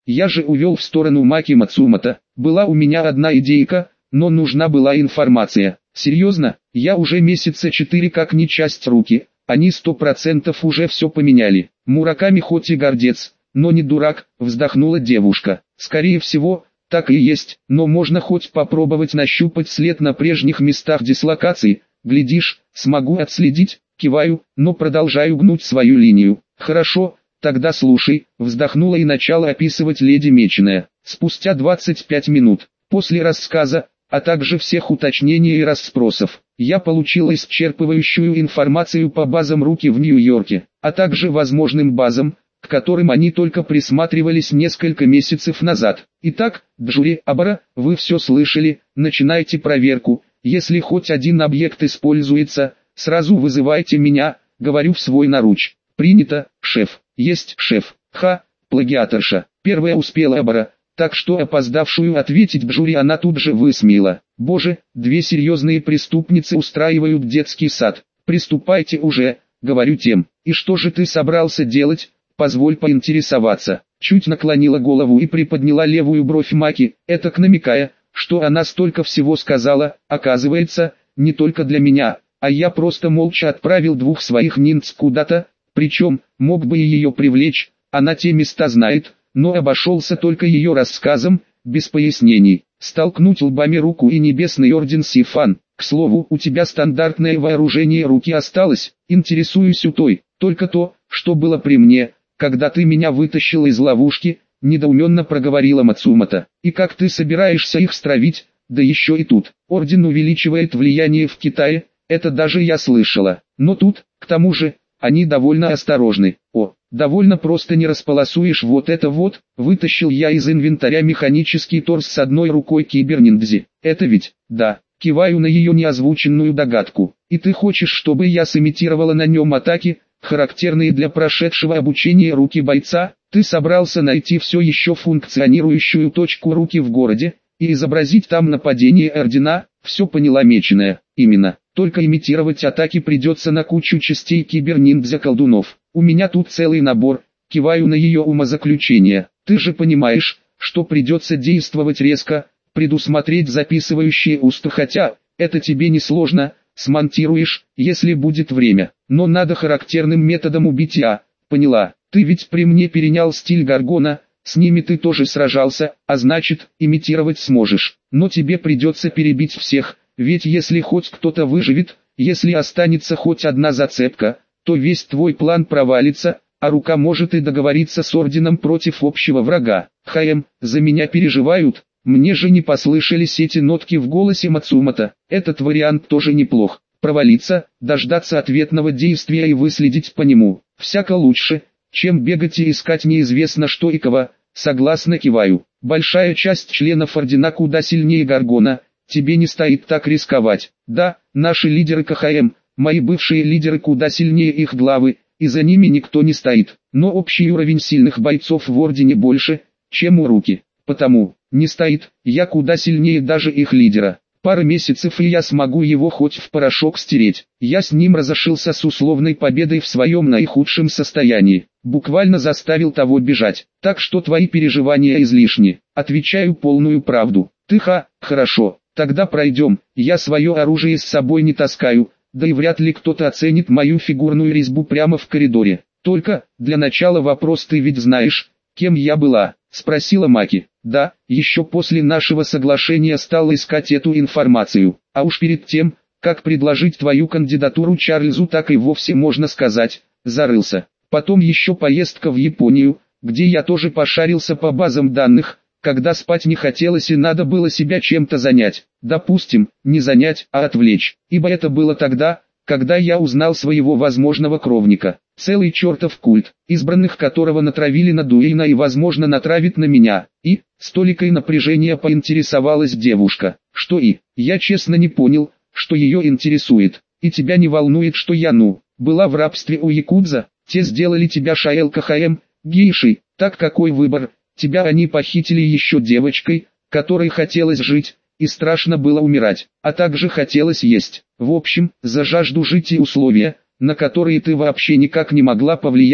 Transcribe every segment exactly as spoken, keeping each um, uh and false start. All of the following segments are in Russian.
Я же увел в сторону Маки Мацумото. Была у меня одна идейка, но нужна была информация. Серьезно, я уже месяца четыре как не часть руки, они сто процентов уже все поменяли. Мураками хоть и гордец, но не дурак, вздохнула девушка. Скорее всего, так и есть, но можно хоть попробовать нащупать след на прежних местах дислокации. Глядишь, смогу отследить, киваю, но продолжаю гнуть свою линию. Хорошо, тогда слушай, вздохнула и начала описывать леди Меченая. Спустя двадцать пять минут, после рассказа, а также всех уточнений и расспросов, я получила исчерпывающую информацию по базам руки в Нью-Йорке, а также возможным базам, к которым они только присматривались несколько месяцев назад. Итак, Джури Абара, вы все слышали, начинайте проверку. Если хоть один объект используется, сразу вызывайте меня, говорю в свой наруч. Принято, шеф. Есть, шеф. Ха, плагиаторша. Первая успела Абара, так что опоздавшую ответить Джури она тут же высмеяла. Боже, две серьезные преступницы устраивают детский сад. Приступайте уже, говорю тем. И что же ты собрался делать? Позволь поинтересоваться. Чуть наклонила голову и приподняла левую бровь Маки, этак намекая, что она столько всего сказала, оказывается, не только для меня, а я просто молча отправил двух своих ниндзя куда-то, причем, мог бы и ее привлечь, она те места знает, но обошелся только ее рассказом, без пояснений. Столкнуть лбами руку и небесный орден Сифан. К слову, у тебя стандартное вооружение руки осталось, интересуюсь у той, только то, что было при мне, когда ты меня вытащил из ловушки, недоуменно проговорила Мацумото. И как ты собираешься их стравить, да еще и тут. Орден увеличивает влияние в Китае, это даже я слышала. Но тут, к тому же, они довольно осторожны. О, довольно просто не располосуешь вот это вот. Вытащил я из инвентаря механический торс с одной рукой киберниндзи. Это ведь, да, киваю на ее неозвученную догадку. И ты хочешь, чтобы я сымитировала на нем атаки, характерные для прошедшего обучения руки бойца? Ты собрался найти все еще функционирующую точку руки в городе, и изобразить там нападение ордена? Все поняла Меченая. Именно, только имитировать атаки придется на кучу частей киберниндзя-колдунов. У меня тут целый набор, киваю на ее умозаключение. Ты же понимаешь, что придется действовать резко, предусмотреть записывающие уста, хотя, это тебе не сложно, смонтируешь, если будет время. Но надо характерным методом убить, а, поняла. Ты ведь при мне перенял стиль Гаргона, с ними ты тоже сражался, а значит, имитировать сможешь. Но тебе придется перебить всех, ведь если хоть кто-то выживет, если останется хоть одна зацепка, то весь твой план провалится, а рука может и договориться с орденом против общего врага. Хаем, за меня переживают, мне же не послышались эти нотки в голосе Мацумото. Этот вариант тоже неплох. Провалиться, дождаться ответного действия и выследить по нему. Всяко лучше, чем бегать и искать неизвестно что и кого. Согласно киваю. Большая часть членов ордена куда сильнее Гаргона, тебе не стоит так рисковать. Да, наши лидеры КХМ, мои бывшие лидеры куда сильнее их главы, и за ними никто не стоит. Но общий уровень сильных бойцов в ордене больше, чем у руки. Потому, не стоит, я куда сильнее даже их лидера. Пара месяцев и я смогу его хоть в порошок стереть. Я с ним разошелся с условной победой в своем наихудшем состоянии. Буквально заставил того бежать. Так что твои переживания излишни. Отвечаю полную правду. Ты ха, хорошо, тогда пройдем. Я свое оружие с собой не таскаю, да и вряд ли кто-то оценит мою фигурную резьбу прямо в коридоре. Только, для начала вопрос, ты ведь знаешь, кем я была? Спросила Маки. Да, еще после нашего соглашения стал искать эту информацию. А уж перед тем, как предложить твою кандидатуру Чарльзу, так и вовсе можно сказать, зарылся. Потом еще поездка в Японию, где я тоже пошарился по базам данных, когда спать не хотелось и надо было себя чем-то занять. Допустим, не занять, а отвлечь. Ибо это было тогда, когда я узнал своего возможного кровника. Целый чертов культ, избранных которого натравили на Дуэйна и возможно натравит на меня. И, с толикой напряжения поинтересовалась девушка. Что и, я честно не понял, что ее интересует. И тебя не волнует, что я ну, была в рабстве у якудза, те сделали тебя Шаэл КХМ, гейшей, так какой выбор, тебя они похитили еще девочкой, которой хотелось жить, и страшно было умирать, а также хотелось есть. В общем, за жажду жить и условия, на которые ты вообще никак не могла повлиять,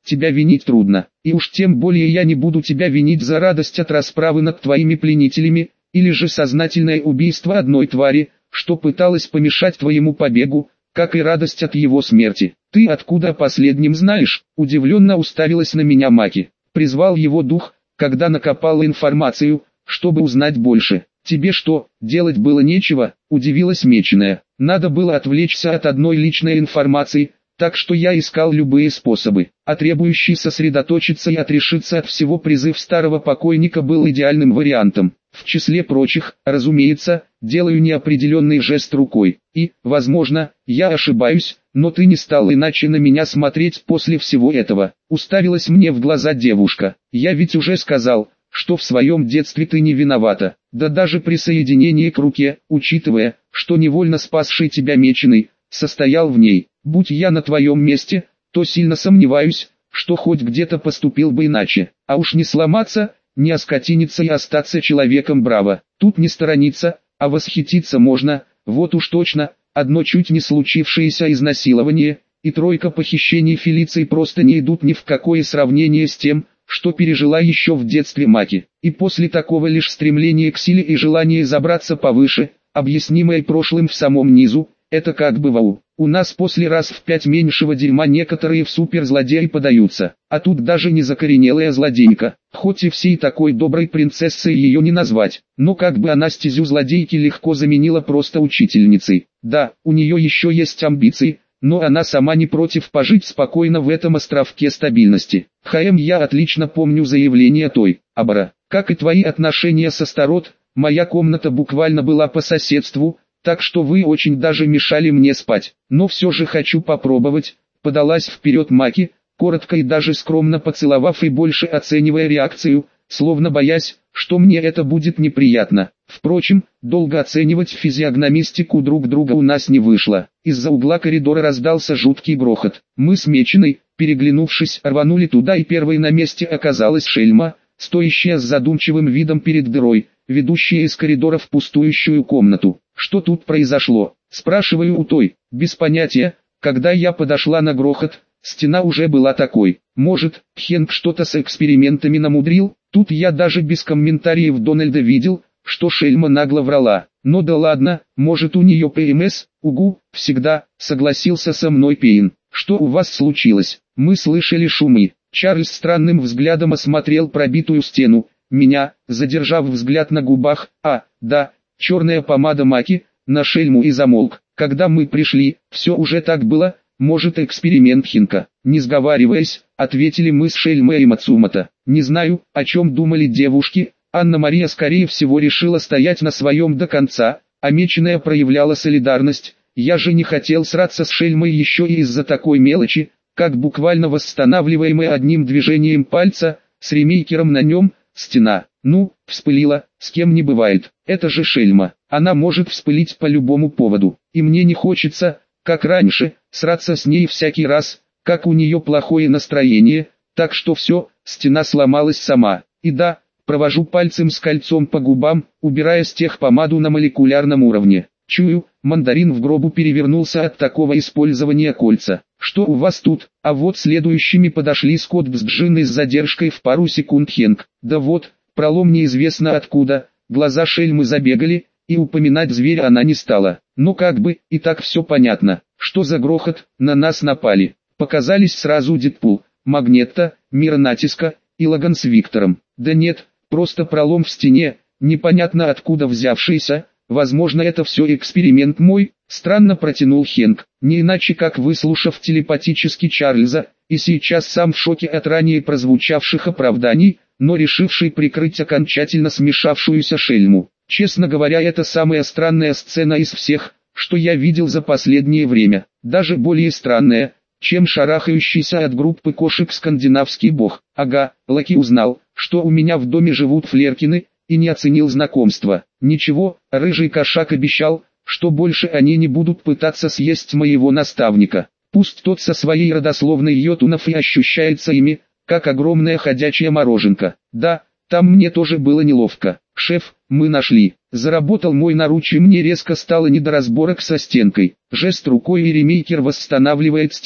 тебя винить трудно, и уж тем более я не буду тебя винить за радость от расправы над твоими пленителями, или же сознательное убийство одной твари, что пыталась помешать твоему побегу, как и радость от его смерти. Ты откуда о последнем знаешь? Удивленно уставилась на меня Маки. Призвал его дух, когда накопала информацию, чтобы узнать больше. Тебе что, делать было нечего? Удивилась Меченая. Надо было отвлечься от одной личной информации, так что я искал любые способы. А требующий сосредоточиться и отрешиться от всего призыв старого покойника был идеальным вариантом. В числе прочих, разумеется, делаю неопределенный жест рукой. И, возможно, я ошибаюсь, но ты не стал иначе на меня смотреть после всего этого. Уставилась мне в глаза девушка. Я ведь уже сказал, что в своем детстве ты не виновата. Да даже присоединение к руке, учитывая, что невольно спасший тебя Меченый, состоял в ней. Будь я на твоем месте, то сильно сомневаюсь, что хоть где-то поступил бы иначе. А уж не сломаться, не оскотиниться и остаться человеком браво. Тут не сторониться, а восхититься можно, вот уж точно, одно чуть не случившееся изнасилование, и тройка похищений Фелиции просто не идут ни в какое сравнение с тем, что пережила еще в детстве Маки. И после такого лишь стремление к силе и желание забраться повыше, объяснимое прошлым в самом низу, это как бы вау. У нас после раз в пять меньшего дерьма некоторые в суперзлодеи подаются, а тут даже не закоренелая злодейка. Хоть и всей такой доброй принцессой ее не назвать, но как бы она стезю злодейки легко заменила просто учительницей. Да, у нее еще есть амбиции, но она сама не против пожить спокойно в этом островке стабильности. Хэм, я отлично помню заявление той, Абара. Как и твои отношения со Старот, моя комната буквально была по соседству, так что вы очень даже мешали мне спать. Но все же хочу попробовать, подалась вперед Маки, коротко и даже скромно поцеловав и больше оценивая реакцию, словно боясь, что мне это будет неприятно. Впрочем, долго оценивать физиогномистику друг друга у нас не вышло. Из-за угла коридора раздался жуткий грохот. Мы с Меченой, переглянувшись, рванули туда, и первой на месте оказалась Шельма, стоящая с задумчивым видом перед дырой, ведущая из коридора в пустующую комнату. Что тут произошло? Спрашиваю у той, без понятия. Когда я подошла на грохот, стена уже была такой. Может, Хенк что-то с экспериментами намудрил? Тут я даже без комментариев Дональда видел, что Шельма нагло врала. Но да ладно, может у нее ПМС, угу, всегда, согласился со мной Пейн. Что у вас случилось? Мы слышали шумы. Чарльз странным взглядом осмотрел пробитую стену. Меня, задержав взгляд на губах, а, да, черная помада Маки, на Шельму и замолк. Когда мы пришли, все уже так было, может эксперимент Хинка. Не сговариваясь, ответили мы с Шельмой и Мацумото. Не знаю, о чем думали девушки, Анна-Мария скорее всего решила стоять на своем до конца, а Меченая проявляла солидарность. Я же не хотел сраться с Шельмой еще и из-за такой мелочи, как буквально восстанавливаемая одним движением пальца, с ремейкером на нем, стена. Ну, вспылила, с кем не бывает, это же Шельма, она может вспылить по любому поводу, и мне не хочется, как раньше, сраться с ней всякий раз, как у нее плохое настроение, так что все, стена сломалась сама. И да, провожу пальцем с кольцом по губам, убирая с тех помаду на молекулярном уровне. Чую, мандарин в гробу перевернулся от такого использования кольца. Что у вас тут? А вот следующими подошли Скотт с Джинной с задержкой в пару секунд Хенк. Да вот, пролом неизвестно откуда, глаза Шельмы забегали, и упоминать зверя она не стала. Но как бы, и так все понятно. Что за грохот? На нас напали. Показались сразу Дедпул, Магнетта, Мира Натиска и Логан с Виктором. Да нет, просто пролом в стене, непонятно откуда взявшийся. Возможно, это все эксперимент мой, странно протянул Хенк, не иначе как выслушав телепатически Чарльза, и сейчас сам в шоке от ранее прозвучавших оправданий, но решивший прикрыть окончательно смешавшуюся Шельму. Честно говоря, это самая странная сцена из всех, что я видел за последнее время, даже более странная, чем шарахающийся от группы кошек скандинавский бог. Ага, Лаки узнал, что у меня в доме живут Флеркины, и не оценил знакомство. Ничего, рыжий кошак обещал, что больше они не будут пытаться съесть моего наставника. Пусть тот со своей родословной йотунов и ощущается ими, как огромная ходячая мороженка. Да, там мне тоже было неловко. Шеф, мы нашли. Заработал мой наручи, мне резко стало не до разборок со стенкой. Жест рукой, и ремейкер восстанавливает стену.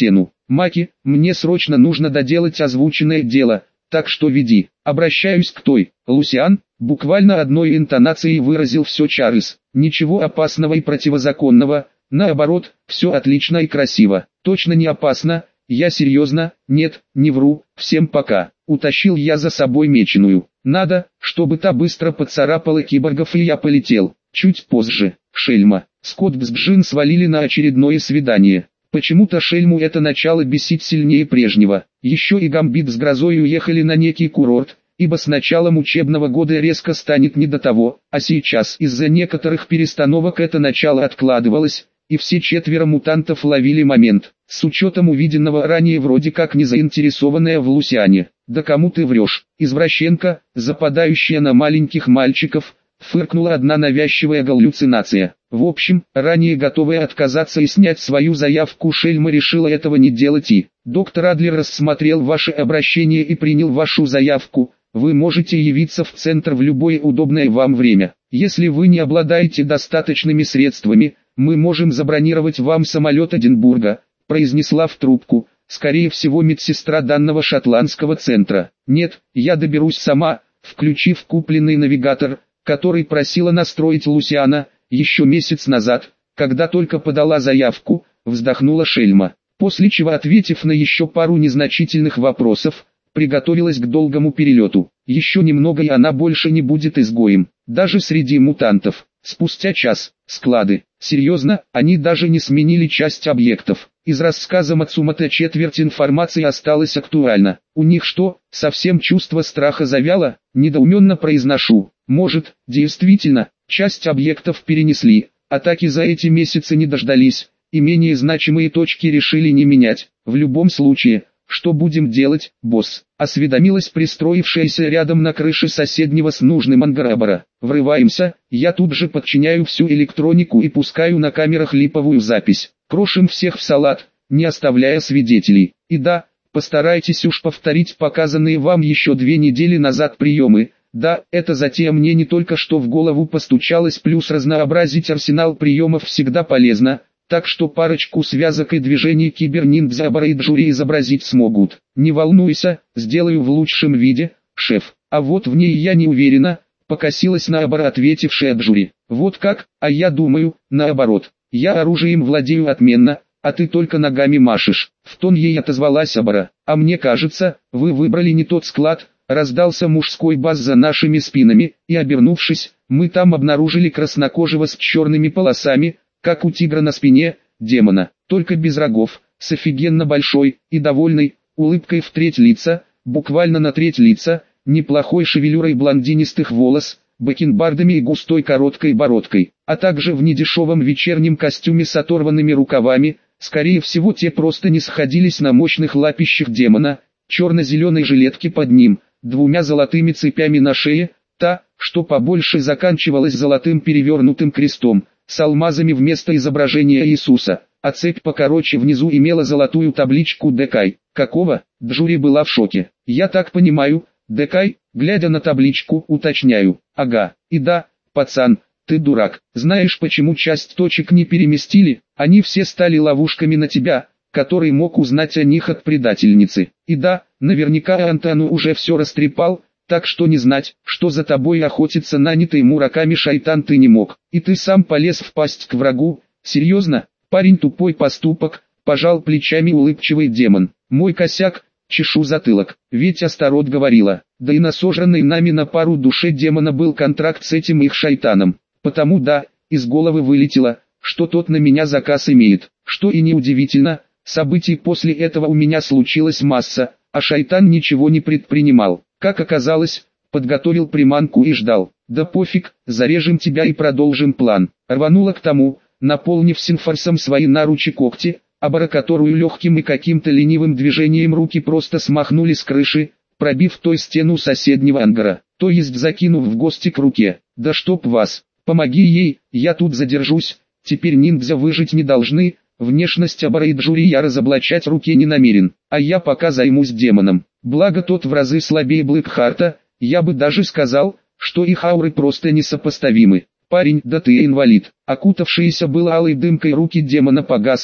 Маки, мне срочно нужно доделать озвученное дело, так что веди. Обращаюсь к той. Лусиан, буквально одной интонацией выразил все Чарльз. Ничего опасного и противозаконного, наоборот, все отлично и красиво. Точно не опасно, я серьезно, нет, не вру, всем пока. Утащил я за собой меченую. Надо, чтобы та быстро поцарапала киборгов, и я полетел. Чуть позже, шельма. Скотт с Джин свалили на очередное свидание. Почему-то шельму это начало бесить сильнее прежнего. Еще и Гамбит с Грозой уехали на некий курорт, ибо с началом учебного года резко станет не до того, а сейчас из-за некоторых перестановок это начало откладывалось, и все четверо мутантов ловили момент. С учетом увиденного ранее вроде как не заинтересованная в Лусиане. Да кому ты врешь, извращенка, западающая на маленьких мальчиков, фыркнула одна навязчивая галлюцинация. В общем, ранее готовая отказаться и снять свою заявку шельма решила этого не делать и... Доктор Адлер рассмотрел ваше обращение и принял вашу заявку. Вы можете явиться в центр в любое удобное вам время. Если вы не обладаете достаточными средствами, мы можем забронировать вам самолет Эдинбурга, произнесла в трубку, скорее всего медсестра данного шотландского центра. Нет, я доберусь сама, включив купленный навигатор, который просила настроить Лусиана, еще месяц назад, когда только подала заявку, вздохнула шельма. После чего, ответив на еще пару незначительных вопросов, приготовилась к долгому перелету. Еще немного и она больше не будет изгоем, даже среди мутантов. Спустя час, склады. Серьезно, они даже не сменили часть объектов. Из рассказа Мацумото четверть информации осталась актуальна. У них что, совсем чувство страха завяло? Недоуменно произношу. Может, действительно, часть объектов перенесли, атаки за эти месяцы не дождались, и менее значимые точки решили не менять. В любом случае, что будем делать, босс? Осведомилась пристроившаяся рядом на крыше соседнего с нужным ангара. Врываемся, я тут же подчиняю всю электронику и пускаю на камерах липовую запись. Крошим всех в салат, не оставляя свидетелей. И да, постарайтесь уж повторить показанные вам еще две недели назад приемы. Да, эта затея мне не только что в голову постучалась, плюс разнообразить арсенал приемов всегда полезно, так что парочку связок и движений киберниндзя Абара и Джури изобразить смогут. Не волнуйся, сделаю в лучшем виде, шеф. А вот в ней я не уверена, покосилась на Абара ответившая Джури. Вот как, а я думаю, наоборот. Я оружием владею отменно, а ты только ногами машешь. В тон ей отозвалась Абара. А мне кажется, вы выбрали не тот склад. Раздался мужской бас за нашими спинами, и обернувшись, мы там обнаружили краснокожего с черными полосами, как у тигра на спине, демона, только без рогов, с офигенно большой и довольной улыбкой в треть лица, буквально на треть лица, неплохой шевелюрой блондинистых волос, бакенбардами и густой короткой бородкой, а также в недешевом вечернем костюме с оторванными рукавами. Скорее всего, те просто не сходились на мощных лапищах демона, черно-зеленой жилетке под ним, двумя золотыми цепями на шее, та, что побольше, заканчивалась золотым перевернутым крестом, с алмазами вместо изображения Иисуса, а цепь покороче внизу имела золотую табличку «Декай». Какого? Джури была в шоке. Я так понимаю, Декай, глядя на табличку, уточняю. Ага, и да, пацан, ты дурак. Знаешь, почему часть точек не переместили? Они все стали ловушками на тебя, который мог узнать о них от предательницы. И да, наверняка Антону уже все растрепал, так что не знать, что за тобой охотится нанятый мураками шайтан ты не мог. И ты сам полез в пасть к врагу. Серьезно? Парень, тупой поступок, пожал плечами улыбчивый демон. Мой косяк, чешу затылок, ведь Астарот говорила. Да и на сожранной нами на пару душе демона был контракт с этим их шайтаном. Потому да, из головы вылетело, что тот на меня заказ имеет. Что и неудивительно, событий после этого у меня случилась масса, а шайтан ничего не предпринимал. Как оказалось, подготовил приманку и ждал. Да пофиг, зарежем тебя и продолжим план. Рванула к тому, наполнив синфорсом свои наручи когти, Абара, которую легким и каким-то ленивым движением руки просто смахнули с крыши, пробив той стену соседнего ангара, то есть закинув в гости к руке. Да чтоб вас, помоги ей, я тут задержусь, теперь ниндзя выжить не должны. Внешность Абара и Джури я разоблачать руке не намерен, а я пока займусь демоном. Благо тот в разы слабее Блэкхарта, я бы даже сказал, что их ауры просто несопоставимы. Парень, да ты инвалид. Окутавшиеся было алой дымкой руки демона погасли,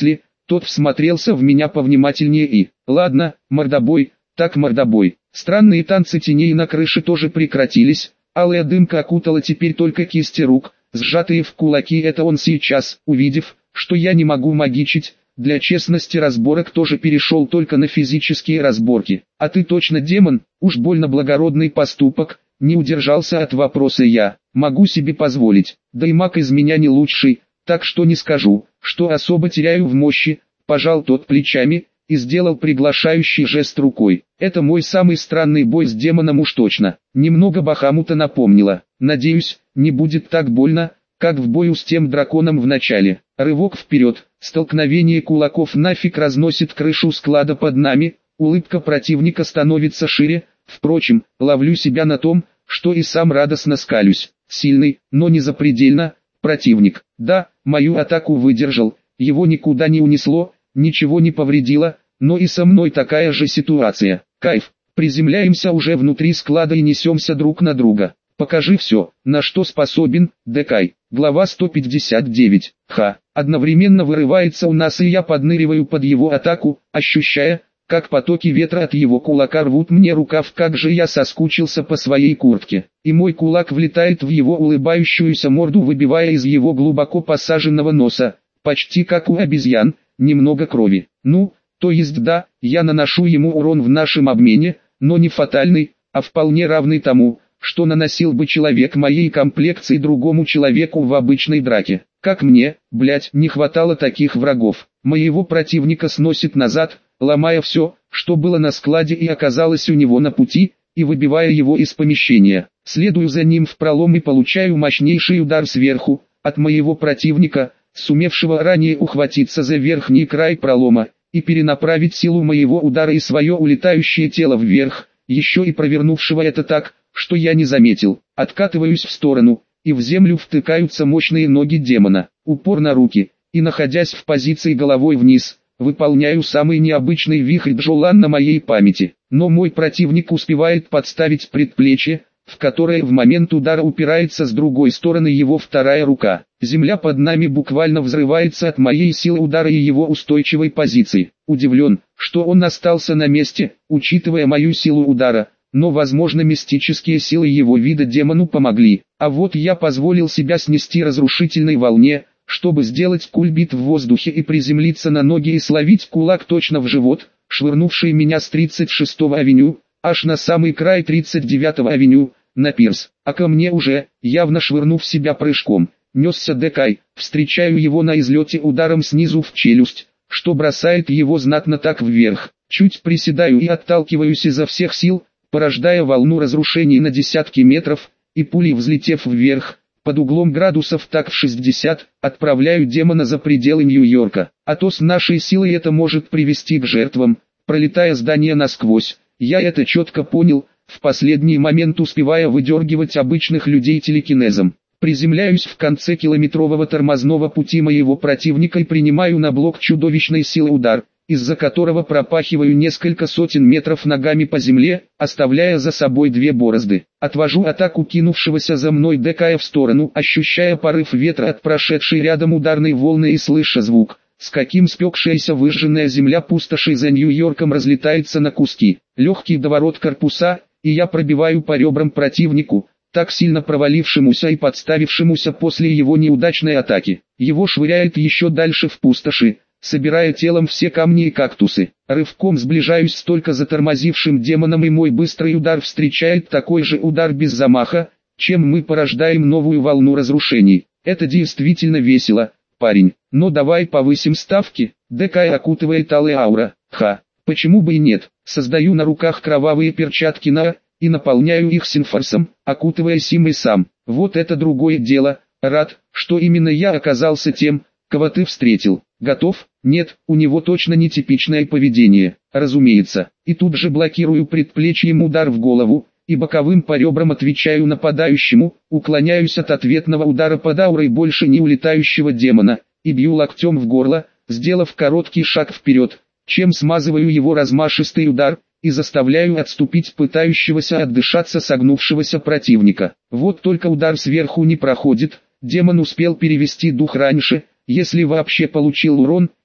Тот всмотрелся в меня повнимательнее и... Ладно, мордобой, так мордобой. Странные танцы теней на крыше тоже прекратились. Алая дымка окутала теперь только кисти рук, сжатые в кулаки. Это он сейчас, увидев, что я не могу магичить, для честности разборок тоже перешел только на физические разборки. А ты точно демон? Уж больно благородный поступок. Не удержался от вопроса я. Могу себе позволить, да и маг из меня не лучший, так что не скажу, что особо теряю в мощи. Пожал тот плечами и сделал приглашающий жест рукой. Это мой самый странный бой с демоном уж точно. Немного Бахамута напомнило. Надеюсь, не будет так больно, как в бою с тем драконом в начале. Рывок вперед, столкновение кулаков нафиг разносит крышу склада под нами, улыбка противника становится шире. Впрочем, ловлю себя на том, что и сам радостно скалюсь. Сильный, но не запредельно, противник. Да, мою атаку выдержал, его никуда не унесло, ничего не повредило, но и со мной такая же ситуация. Кайф, приземляемся уже внутри склада и несемся друг на друга. Покажи все, на что способен, Декай. Глава сто пятьдесят девять. Ха, одновременно вырывается у нас и я подныриваю под его атаку, ощущая, как потоки ветра от его кулака рвут мне рукав. Как же я соскучился по своей куртке. И мой кулак влетает в его улыбающуюся морду, выбивая из его глубоко посаженного носа, почти как у обезьян, немного крови. Ну, то есть да, я наношу ему урон в нашем обмене, но не фатальный, а вполне равный тому, что наносил бы человек моей комплекции другому человеку в обычной драке. Как мне, блять, не хватало таких врагов. Моего противника сносит назад, ломая все, что было на складе и оказалось у него на пути, и выбивая его из помещения. Следую за ним в пролом и получаю мощнейший удар сверху, от моего противника, сумевшего ранее ухватиться за верхний край пролома, и перенаправить силу моего удара и свое улетающее тело вверх, еще и провернувшего это так, что я не заметил. Откатываюсь в сторону, и в землю втыкаются мощные ноги демона. Упор на руки, и находясь в позиции головой вниз, выполняю самый необычный вихрь Джолан на моей памяти. Но мой противник успевает подставить предплечье, в которое в момент удара упирается с другой стороны его вторая рука. Земля под нами буквально взрывается от моей силы удара и его устойчивой позиции. Удивлен, что он остался на месте, учитывая мою силу удара, но возможно мистические силы его вида демону помогли. А вот я позволил себя снести разрушительной волне, чтобы сделать кульбит в воздухе и приземлиться на ноги и словить кулак точно в живот, швырнувший меня с тридцать шестого авеню, аж на самый край тридцать девятого авеню, на пирс. А ко мне уже, явно швырнув себя прыжком, несся Декай. Встречаю его на излете ударом снизу в челюсть, что бросает его знатно так вверх. Чуть приседаю и отталкиваюсь изо всех сил, порождая волну разрушений на десятки метров, и пулей взлетев вверх, под углом градусов так в шестьдесят, отправляю демона за пределы Нью-Йорка. А то с нашей силой это может привести к жертвам, пролетая здание насквозь. Я это четко понял, в последний момент успевая выдергивать обычных людей телекинезом. Приземляюсь в конце километрового тормозного пути моего противника и принимаю на блок чудовищной силы удар, из-за которого пропахиваю несколько сотен метров ногами по земле, оставляя за собой две борозды. Отвожу атаку кинувшегося за мной Декая в сторону, ощущая порыв ветра от прошедшей рядом ударной волны и слыша звук, с каким спекшаяся выжженная земля пустоши за Нью-Йорком разлетается на куски. Легкий доворот корпуса, и я пробиваю по ребрам противнику, так сильно провалившемуся и подставившемуся после его неудачной атаки. Его швыряет еще дальше в пустоши, собирая телом все камни и кактусы. Рывком сближаюсь с только затормозившим демоном, и мой быстрый удар встречает такой же удар без замаха, чем мы порождаем новую волну разрушений. Это действительно весело, парень. Но давай повысим ставки. Декай окутывает алая аура. Ха, почему бы и нет. Создаю на руках кровавые перчатки на, и наполняю их синфорсом, окутывая им и сам. Вот это другое дело. Рад, что именно я оказался тем, кого ты встретил. Готов? Нет, у него точно нетипичное поведение, разумеется. И тут же блокирую предплечьем удар в голову, и боковым по ребрам отвечаю нападающему, уклоняюсь от ответного удара под аурой больше не улетающего демона, и бью локтем в горло, сделав короткий шаг вперед, чем смазываю его размашистый удар, и заставляю отступить пытающегося отдышаться согнувшегося противника. Вот только удар сверху не проходит, демон успел перевести дух раньше, если вообще получил урон,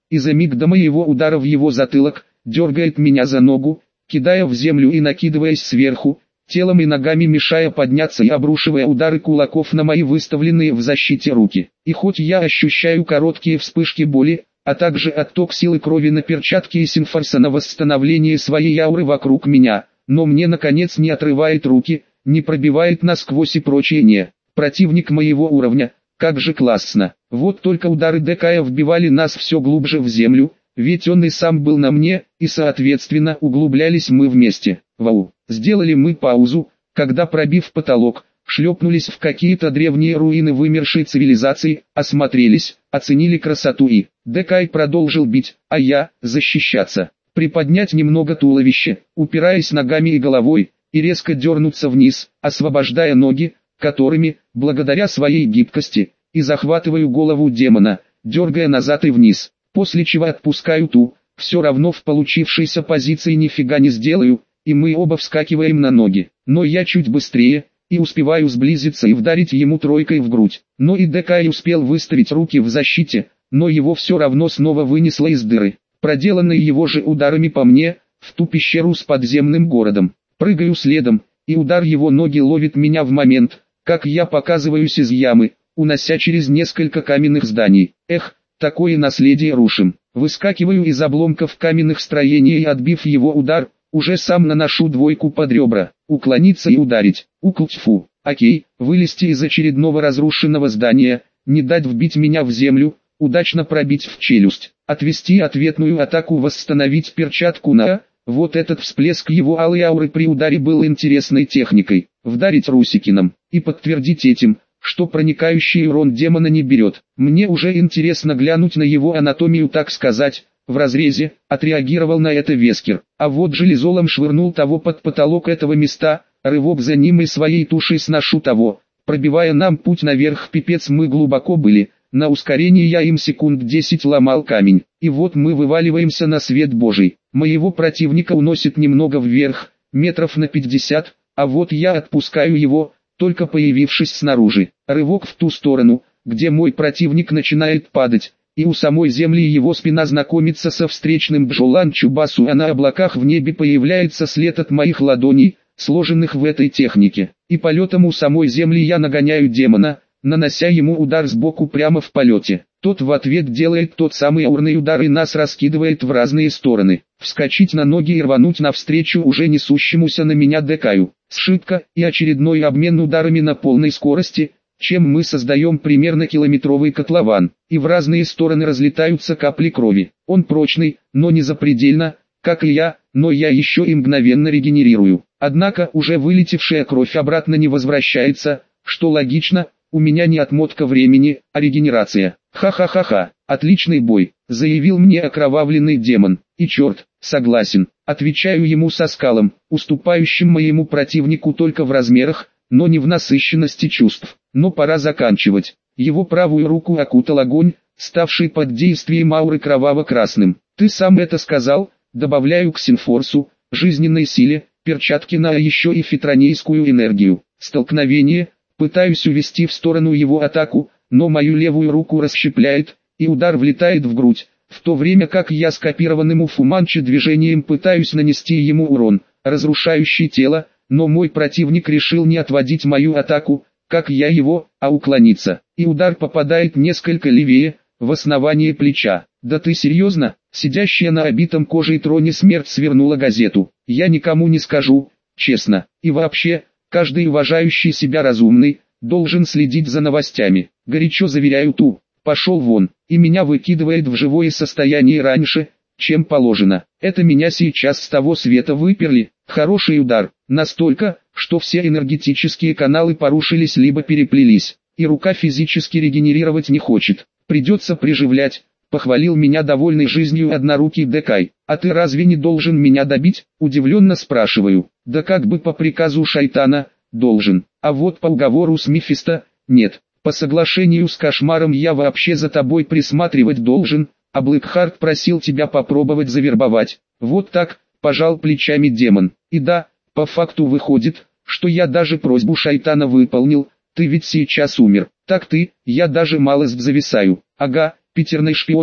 и за миг до моего удара в его затылок, дергает меня за ногу, кидая в землю и накидываясь сверху, телом и ногами мешая подняться и обрушивая удары кулаков на мои выставленные в защите руки. И хоть я ощущаю короткие вспышки боли, а также отток силы крови на перчатке и синфорса на восстановление своей ауры вокруг меня, но мне наконец не отрывает руки, не пробивает насквозь и прочее не. Противник моего уровня, как же классно. Вот только удары Декая вбивали нас все глубже в землю, ведь он и сам был на мне, и соответственно углублялись мы вместе. Вау! Сделали мы паузу, когда, пробив потолок, шлепнулись в какие-то древние руины вымершей цивилизации, осмотрелись, оценили красоту и... Декай продолжил бить, а я — защищаться. Приподнять немного туловище, упираясь ногами и головой, и резко дернуться вниз, освобождая ноги, которыми, благодаря своей гибкости, и захватываю голову демона, дергая назад и вниз, после чего отпускаю ту, все равно в получившейся позиции нифига не сделаю, и мы оба вскакиваем на ноги, но я чуть быстрее, и успеваю сблизиться и вдарить ему тройкой в грудь, но и Декай успел выставить руки в защите, но его все равно снова вынесло из дыры, проделанной его же ударами по мне, в ту пещеру с подземным городом. Прыгаю следом, и удар его ноги ловит меня в момент, как я показываюсь из ямы, унося через несколько каменных зданий. Эх, такое наследие рушим. Выскакиваю из обломков каменных строений и, отбив его удар, уже сам наношу двойку под ребра. Уклониться и ударить. Уклтьфу. Окей, вылезти из очередного разрушенного здания, не дать вбить меня в землю, удачно пробить в челюсть, отвести ответную атаку, восстановить перчатку на... Вот этот всплеск его алой ауры при ударе был интересной техникой. Вдарить Русикиным, и подтвердить этим, что проникающий урон демона не берет. Мне уже интересно глянуть на его анатомию, так сказать. В разрезе, отреагировал на это Вескер. А вот железолом швырнул того под потолок этого места, рывок за ним и своей тушей сношу того. Пробивая нам путь наверх, пипец мы глубоко были. На ускорении я им секунд десять ломал камень. И вот мы вываливаемся на свет Божий. Моего противника уносит немного вверх, метров на пятьдесят, а вот я отпускаю его, только появившись снаружи. Рывок в ту сторону, где мой противник начинает падать, и у самой земли его спина знакомится со встречным Бджолан Чубасу, а на облаках в небе появляется след от моих ладоней, сложенных в этой технике. И полетом у самой земли я нагоняю демона, нанося ему удар сбоку прямо в полете. Тот в ответ делает тот самый аурный удар и нас раскидывает в разные стороны. Вскочить на ноги и рвануть навстречу уже несущемуся на меня Декаю. Сшибка и очередной обмен ударами на полной скорости, чем мы создаем примерно километровый котлован, и в разные стороны разлетаются капли крови. Он прочный, но не запредельно, как и я, но я еще и мгновенно регенерирую. Однако уже вылетевшая кровь обратно не возвращается, что логично. У меня не отмотка времени, а регенерация. Ха-ха-ха-ха, отличный бой, заявил мне окровавленный демон. И черт, согласен, отвечаю ему со скалом, уступающим моему противнику только в размерах, но не в насыщенности чувств. Но пора заканчивать. Его правую руку окутал огонь, ставший под действием ауры кроваво-красным. Ты сам это сказал, добавляю к синфорсу, жизненной силе, перчатки на, а еще и фитронейскую энергию. Столкновение. Пытаюсь увести в сторону его атаку, но мою левую руку расщепляет, и удар влетает в грудь, в то время как я скопированным у Фуманчи движением пытаюсь нанести ему урон, разрушающий тело, но мой противник решил не отводить мою атаку, как я его, а уклониться, и удар попадает несколько левее, в основание плеча. Да ты серьезно? Сидящая на обитом кожей троне смерть свернула газету. Я никому не скажу, честно, и вообще... Каждый уважающий себя разумный, должен следить за новостями. Горячо заверяю ту, пошел вон, и меня выкидывает в живое состояние раньше, чем положено. Это меня сейчас с того света выперли. Хороший удар, настолько, что все энергетические каналы порушились либо переплелись, и рука физически регенерировать не хочет. Придется приживлять. Похвалил меня довольный жизнью однорукий Декай. А ты разве не должен меня добить? Удивленно спрашиваю. Да как бы по приказу шайтана, должен. А вот по уговору с Мефисто, нет. По соглашению с кошмаром я вообще за тобой присматривать должен, а Блэкхарт просил тебя попробовать завербовать. Вот так, пожал плечами демон. И да, по факту выходит, что я даже просьбу шайтана выполнил, ты ведь сейчас умер. Так ты, я даже малость зависаю. Ага. Питерный шпион,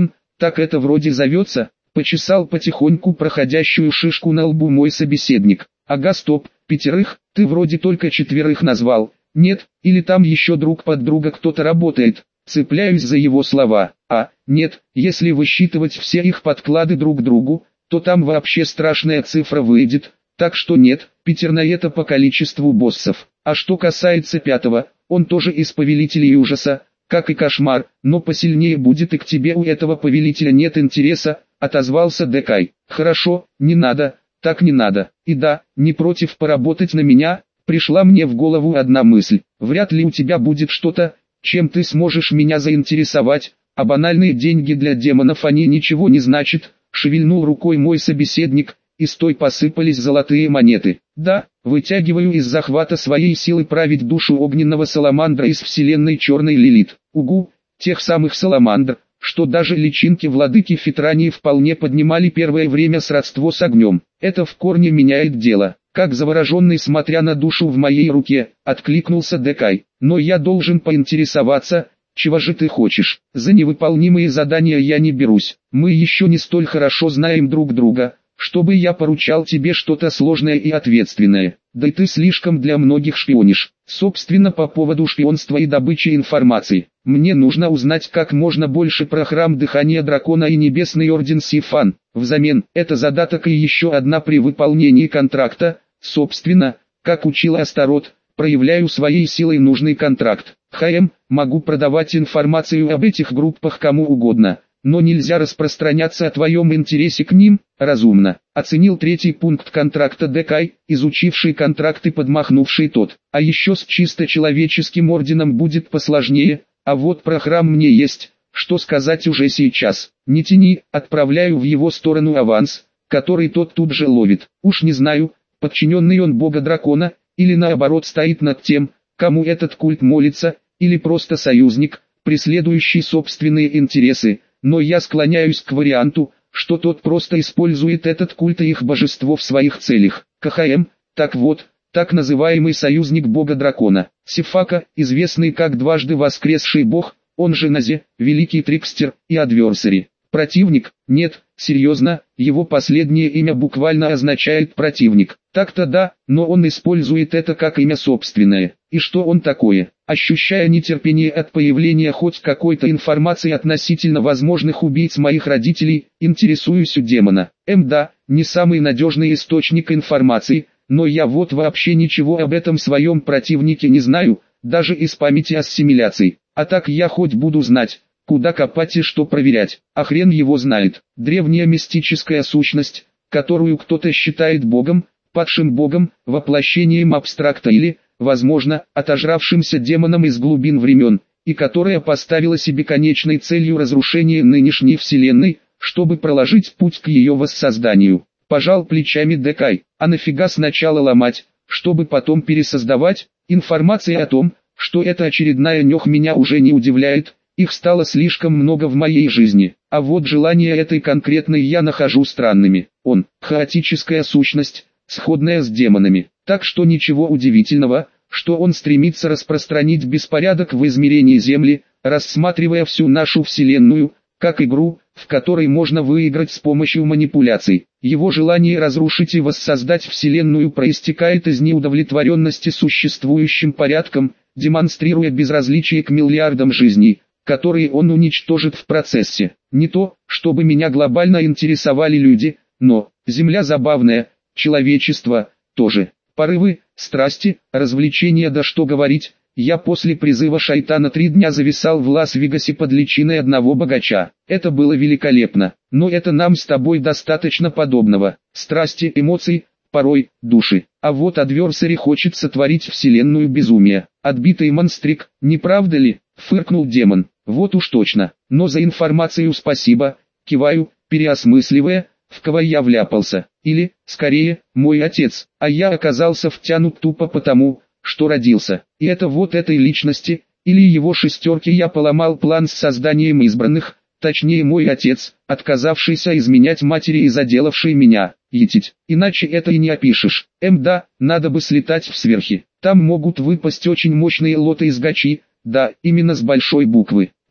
Так это вроде зовется? Почесал потихоньку проходящую шишку на лбу мой собеседник. Ага, стоп, пятерых, ты вроде только четверых назвал. Нет, или там еще друг под друга кто-то работает. Цепляюсь за его слова. А, нет, если высчитывать все их подклады друг другу, то там вообще страшная цифра выйдет. Так что нет, пятерна это по количеству боссов. А что касается пятого, он тоже из повелителей ужаса, как и кошмар, но посильнее будет, и к тебе у этого повелителя нет интереса, отозвался Декай. Хорошо, не надо, так не надо. И да, не против поработать на меня? Пришла мне в голову одна мысль. Вряд ли у тебя будет что-то, чем ты сможешь меня заинтересовать, а банальные деньги для демонов они ничего не значат, шевельнул рукой мой собеседник, и с той посыпались золотые монеты. Да, вытягиваю из захвата своей силы править душу огненного саламандра из вселенной черной Лилит. Угу, тех самых саламандр, что даже личинки владыки Фитрании вполне поднимали первое время сродство с огнем. Это в корне меняет дело. Как завороженный, смотря на душу в моей руке, откликнулся Декай. Но я должен поинтересоваться, чего же ты хочешь? За невыполнимые задания я не берусь. Мы еще не столь хорошо знаем друг друга, чтобы я поручал тебе что-то сложное и ответственное. Да и ты слишком для многих шпионишь. Собственно, по поводу шпионства и добычи информации. Мне нужно узнать как можно больше про храм Дыхания Дракона и Небесный Орден Сифан. Взамен, это задаток и еще одна при выполнении контракта. Собственно, как учил Астарот, проявляю своей силой нужный контракт. ХМ, могу продавать информацию об этих группах кому угодно, но нельзя распространяться о твоем интересе к ним, разумно. Оценил третий пункт контракта Декай, изучивший контракт и подмахнувший тот. А еще с чисто человеческим орденом будет посложнее, а вот про храм мне есть, что сказать уже сейчас. Не тяни, отправляю в его сторону аванс, который тот тут же ловит. Уж не знаю, подчиненный он бога-дракона, или наоборот стоит над тем, кому этот культ молится, или просто союзник, преследующий собственные интересы, но я склоняюсь к варианту, что тот просто использует этот культ и их божество в своих целях. КХМ, так вот, так называемый союзник бога-дракона. Сифака, известный как дважды воскресший бог, он же Назе, великий трикстер и адверсари. Противник? Нет, серьезно, его последнее имя буквально означает противник. Так-то да, но он использует это как имя собственное. И что он такое? Ощущая нетерпение от появления хоть какой-то информации относительно возможных убийц моих родителей, интересуюсь у демона. Эм да, не самый надежный источник информации, но я вот вообще ничего об этом своем противнике не знаю, даже из памяти ассимиляций. А так я хоть буду знать, куда копать и что проверять, а хрен его знает. Древняя мистическая сущность, которую кто-то считает богом, падшим богом, воплощением абстракта или, возможно, отожравшимся демоном из глубин времен, и которая поставила себе конечной целью разрушение нынешней вселенной, чтобы проложить путь к ее воссозданию. Пожал плечами Декай. А нафига сначала ломать, чтобы потом пересоздавать? Информация о том, что это очередная нёх, меня уже не удивляет. Их стало слишком много в моей жизни, а вот желания этой конкретной я нахожу странными. Он – хаотическая сущность, сходная с демонами, так что ничего удивительного, что он стремится распространить беспорядок в измерении Земли, рассматривая всю нашу Вселенную, как игру, в которой можно выиграть с помощью манипуляций. Его желание разрушить и воссоздать Вселенную проистекает из неудовлетворенности существующим порядком, демонстрируя безразличие к миллиардам жизней, которые он уничтожит в процессе. Не то, чтобы меня глобально интересовали люди, но Земля забавная, человечество тоже. Порывы, страсти, развлечения, да что говорить, я после призыва шайтана три дня зависал в Лас-Вегасе под личиной одного богача. Это было великолепно, но это нам с тобой достаточно подобного. Страсти, эмоции, порой, души. А вот адверсари хочет сотворить вселенную безумия. Отбитый монстрик, не правда ли? Фыркнул демон. Вот уж точно. Но за информацию спасибо, киваю, переосмысливая, в кого я вляпался. Или, скорее, мой отец, а я оказался втянут тупо потому, что родился. И это вот этой личности, или его шестерки я поломал план с созданием избранных, точнее мой отец, отказавшийся изменять матери и заделавший меня, етить. Иначе это и не опишешь. Эм да, надо бы слетать в сверхи. Там могут выпасть очень мощные лоты из гачи, да, именно с большой буквы.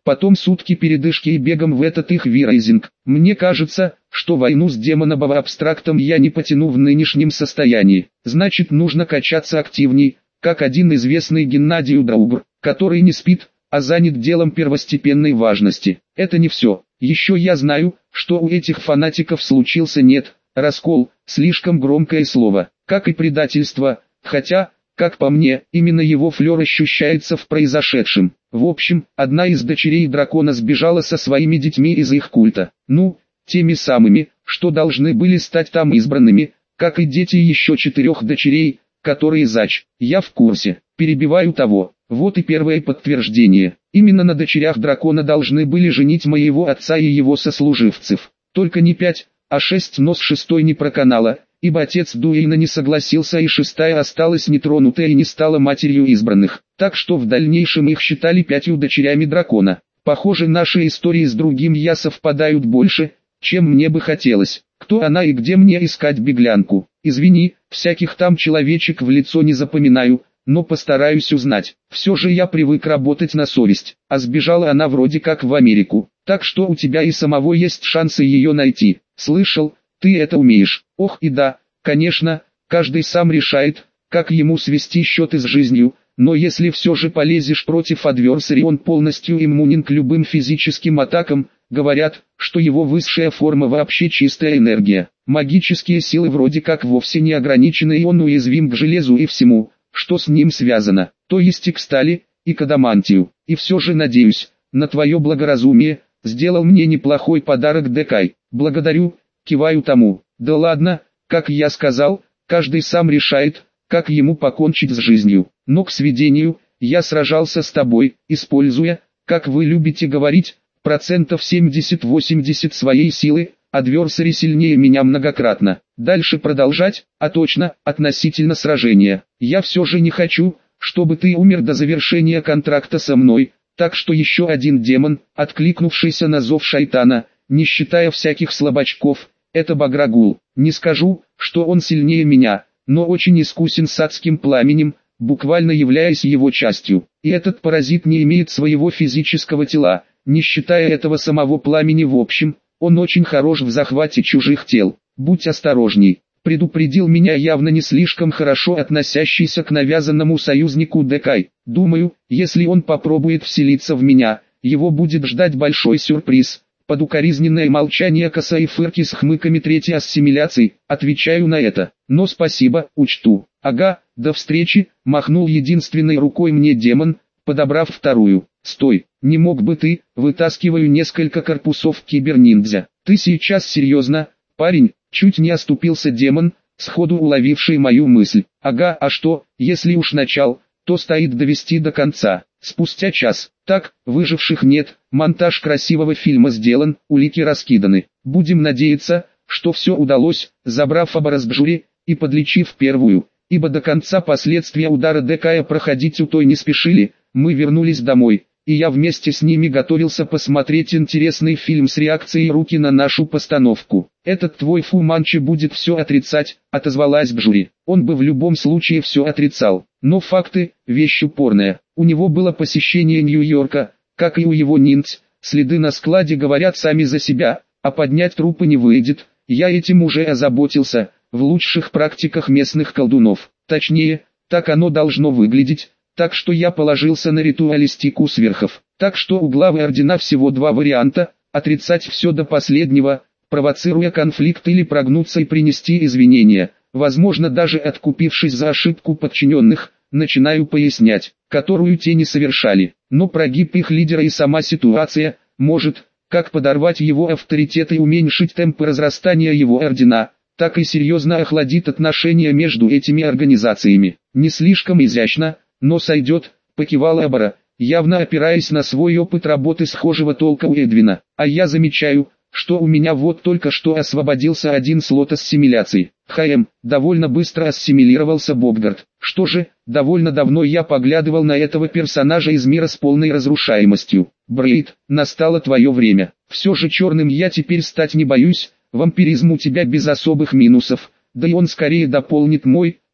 потом сутки передышки и бегом в этот их вирайзинг. Мне кажется, что войну с демонобого абстрактом я не потяну в нынешнем состоянии. Значит, нужно качаться активней, как один известный Геннадий Удраубр, который не спит, а занят делом первостепенной важности. Это не все. Еще я знаю, что у этих фанатиков случился нет, раскол, слишком громкое слово, как и предательство, хотя, как по мне, именно его флер ощущается в произошедшем. В общем, одна из дочерей дракона сбежала со своими детьми из их культа. Ну, теми самыми, что должны были стать там избранными, как и дети еще четырех дочерей, которые зач. Я в курсе. Перебиваю того. Вот и первое подтверждение. Именно на дочерях дракона должны были женить моего отца и его сослуживцев. Только не пять, а шесть, но с шестой не проканала, ибо отец Дуэйна не согласился и шестая осталась нетронутой и не стала матерью избранных. Так что в дальнейшем их считали пятью дочерями дракона. Похоже, наши истории с другим я совпадают больше, чем мне бы хотелось. Кто она и где мне искать беглянку? Извини, всяких там человечек в лицо не запоминаю, но постараюсь узнать. Все же я привык работать на совесть, а сбежала она вроде как в Америку. Так что у тебя и самого есть шансы ее найти. Слышал, ты это умеешь. Ох и да, конечно, каждый сам решает, как ему свести счеты с жизнью, но если все же полезешь против адверсари, он полностью иммунен к любым физическим атакам. Говорят, что его высшая форма вообще чистая энергия. Магические силы вроде как вовсе не ограничены, и он уязвим к железу и всему, что с ним связано, то есть и к стали, и к адамантию. И все же надеюсь, на твое благоразумие, сделал мне неплохой подарок Декай. Благодарю, киваю тому. Да ладно, как я сказал, каждый сам решает, как ему покончить с жизнью. Но к сведению, я сражался с тобой, используя, как вы любите говорить, процентов семьдесят-восемьдесят своей силы, адверсари сильнее меня многократно. Дальше продолжать, а точно, относительно сражения. Я все же не хочу, чтобы ты умер до завершения контракта со мной, так что еще один демон, откликнувшийся на зов шайтана, не считая всяких слабачков, это Баграгул. Не скажу, что он сильнее меня, но очень искусен с адским пламенем, буквально являясь его частью. И этот паразит не имеет своего физического тела. Не считая этого самого пламени в общем, он очень хорош в захвате чужих тел. Будь осторожней, предупредил меня явно не слишком хорошо относящийся к навязанному союзнику Декай. Думаю, если он попробует вселиться в меня, его будет ждать большой сюрприз. Под укоризненное молчание коса и фырки с хмыками третьей ассимиляции, отвечаю на это. Но спасибо, учту. Ага, до встречи, махнул единственной рукой мне демон, подобрав вторую. Стой, не мог бы ты, вытаскиваю несколько корпусов киберниндзя. Ты сейчас серьезно, парень, чуть не оступился демон, сходу уловивший мою мысль. Ага, а что, если уж начал, то стоит довести до конца. Спустя час, так, выживших нет, монтаж красивого фильма сделан, улики раскиданы. Будем надеяться, что все удалось, забрав Абаразджури и подлечив первую, ибо до конца последствия удара Декая проходить у той не спешили. Мы вернулись домой, и я вместе с ними готовился посмотреть интересный фильм с реакцией руки на нашу постановку. «Этот твой Фу Манчи будет все отрицать», — отозвалась Бджури. «Он бы в любом случае все отрицал. Но факты — вещь упорная. У него было посещение Нью-Йорка, как и у его ниндзя. Следы на складе говорят сами за себя, а поднять трупы не выйдет. Я этим уже озаботился, в лучших практиках местных колдунов. Точнее, так оно должно выглядеть». Так что я положился на ритуалистику сверхов. Так что у главы ордена всего два варианта: отрицать все до последнего, провоцируя конфликт, или прогнуться и принести извинения, возможно даже откупившись за ошибку подчиненных. Начинаю пояснять, которую те не совершали. Но прогиб их лидера и сама ситуация, может, как подорвать его авторитет и уменьшить темпы разрастания его ордена, так и серьезно охладит отношения между этими организациями. Не слишком изящно, но сойдет, покивала Абара, явно опираясь на свой опыт работы схожего толка у Эдвина. А я замечаю, что у меня вот только что освободился один слот ассимиляции. ХМ, довольно быстро ассимилировался Бобгард. Что же, довольно давно я поглядывал на этого персонажа из мира с полной разрушаемостью. Брейд, настало твое время. Все же черным я теперь стать не боюсь, вампиризм у тебя без особых минусов, да и он скорее дополнит мой,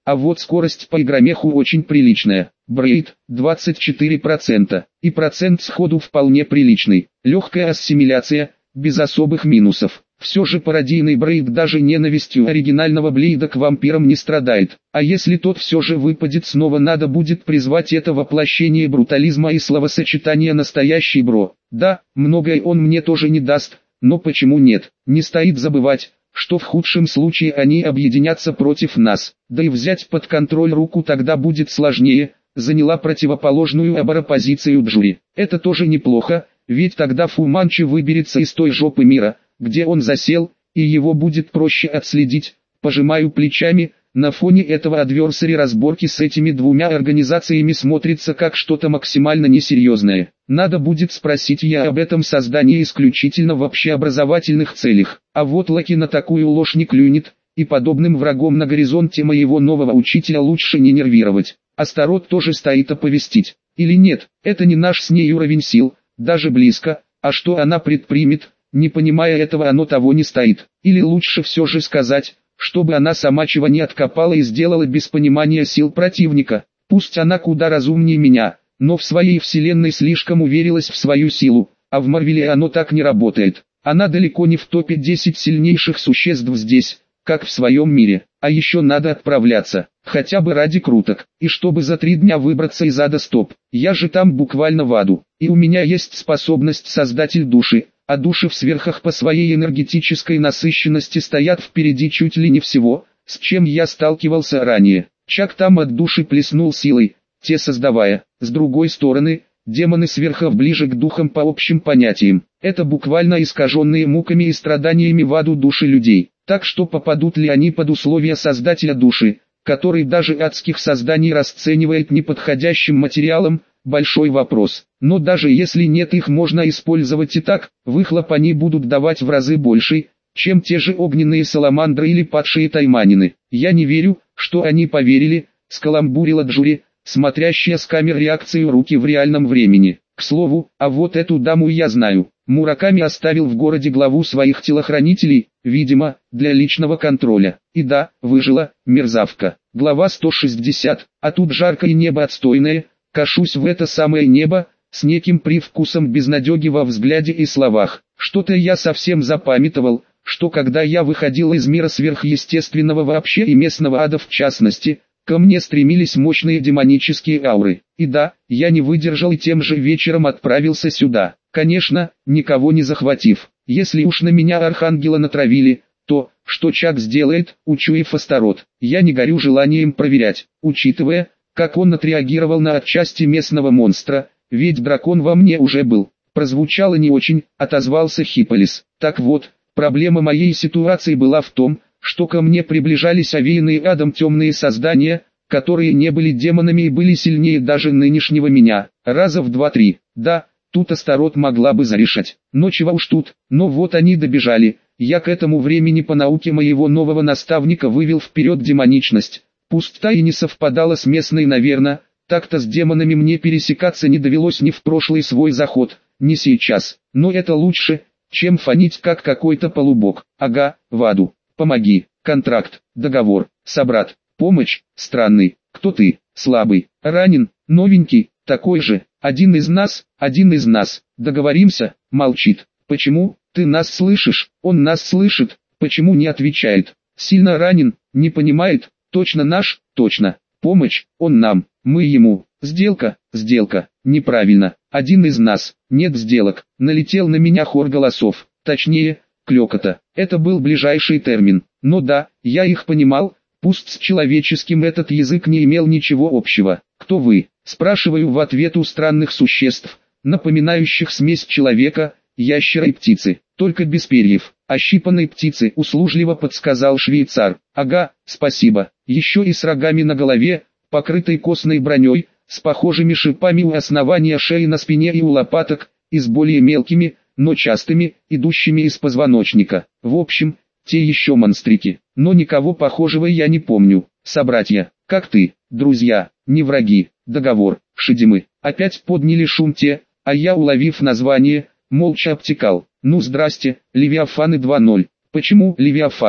А вот скорость по игромеху очень приличная. Брейд – двадцать четыре процента. И процент сходу вполне приличный. Легкая ассимиляция, без особых минусов. Все же пародийный Брейд даже ненавистью оригинального Блейда к вампирам не страдает. А если тот все же выпадет снова, надо будет призвать это воплощение брутализма и словосочетания настоящий бро. Да, многое он мне тоже не даст, но почему нет? Не стоит забывать, что в худшем случае они объединятся против нас. Да и взять под контроль руку тогда будет сложнее. Заняла противоположную оборопозицию Джури. Это тоже неплохо, ведь тогда Фу Манчи выберется из той жопы мира, где он засел, и его будет проще отследить. Пожимаю плечами, на фоне этого адверсари разборки с этими двумя организациями смотрится как что-то максимально несерьезное. Надо будет спросить я об этом создании исключительно в общеобразовательных целях. А вот Лаки на такую ложь не клюнет, и подобным врагом на горизонте моего нового учителя лучше не нервировать. Астарот тоже стоит оповестить. Или нет, это не наш с ней уровень сил, даже близко, а что она предпримет? Не понимая этого, оно того не стоит. Или лучше все же сказать, чтобы она сама чего не откопала и сделала без понимания сил противника. Пусть она куда разумнее меня, но в своей вселенной слишком уверилась в свою силу, а в Марвеле оно так не работает. Она далеко не в топе десять сильнейших существ здесь, как в своем мире. А еще надо отправляться, хотя бы ради круток, и чтобы за три дня выбраться из ада. Стоп, я же там буквально в аду, и у меня есть способность Создатель души. А души в сверхах по своей энергетической насыщенности стоят впереди чуть ли не всего, с чем я сталкивался ранее. Чак там от души плеснул силой, те создавая. С другой стороны, демоны сверхов ближе к духам по общим понятиям. Это буквально искаженные муками и страданиями в аду души людей. Так что попадут ли они под условия Создателя души, который даже адских созданий расценивает неподходящим материалом, большой вопрос. Но даже если нет, их можно использовать и так, выхлоп они будут давать в разы больше, чем те же огненные саламандры или падшие тайманины. Я не верю, что они поверили, скаламбурила Джури, смотрящая с камер реакцию руки в реальном времени. К слову, а вот эту даму я знаю. Мураками оставил в городе главу своих телохранителей, видимо, для личного контроля. И да, выжила, мерзавка. Глава сто шестьдесят, а тут жарко и небо отстойное. Кашусь в это самое небо, с неким привкусом безнадеги во взгляде и словах. Что-то я совсем запамятовал, что когда я выходил из мира сверхъестественного вообще и местного ада в частности, ко мне стремились мощные демонические ауры. И да, я не выдержал и тем же вечером отправился сюда. Конечно, никого не захватив. Если уж на меня архангела натравили, то, что Чак сделает, учуяв Астарот, я не горю желанием проверять, учитывая, как он отреагировал на отчасти местного монстра, ведь дракон во мне уже был. Прозвучало не очень, отозвался Хипполис. Так вот, проблема моей ситуации была в том, что ко мне приближались овеянные адом темные создания, которые не были демонами и были сильнее даже нынешнего меня, раза в два-три. Да, тут Астарот могла бы зарешать, но чего уж тут, но вот они добежали. Я к этому времени по науке моего нового наставника вывел вперед демоничность. Пусть та и не совпадала с местной, наверное, так-то с демонами мне пересекаться не довелось ни в прошлый свой заход, ни сейчас. Но это лучше, чем фонить как какой-то полубог. Ага, в аду. Помоги. Контракт. Договор. Собрат. Помощь. Странный. Кто ты? Слабый. Ранен. Новенький. Такой же. Один из нас. Один из нас. Договоримся? Молчит. Почему? Ты нас слышишь? Он нас слышит. Почему не отвечает? Сильно ранен. Не понимает. Точно наш? Точно. Помощь, он нам, мы ему. Сделка, сделка, неправильно. Один из нас, нет сделок. Налетел на меня хор голосов, точнее, клёкота. Это был ближайший термин. Но да, я их понимал, пусть с человеческим этот язык не имел ничего общего. Кто вы? Спрашиваю в ответ у странных существ, напоминающих смесь человека, ящера и птицы, только без перьев. Ощипанной птицы, услужливо подсказал швейцар. Ага, спасибо. Еще и с рогами на голове, покрытой костной броней, с похожими шипами у основания шеи на спине и у лопаток, и с более мелкими, но частыми, идущими из позвоночника. В общем, те еще монстрики. Но никого похожего я не помню. Собратья, как ты, друзья, не враги. Договор, Шидимы. Опять подняли шум те, а я, уловив название, молча обтекал. Ну здрасте, Левиафаны два ноль. Почему Левиафаны?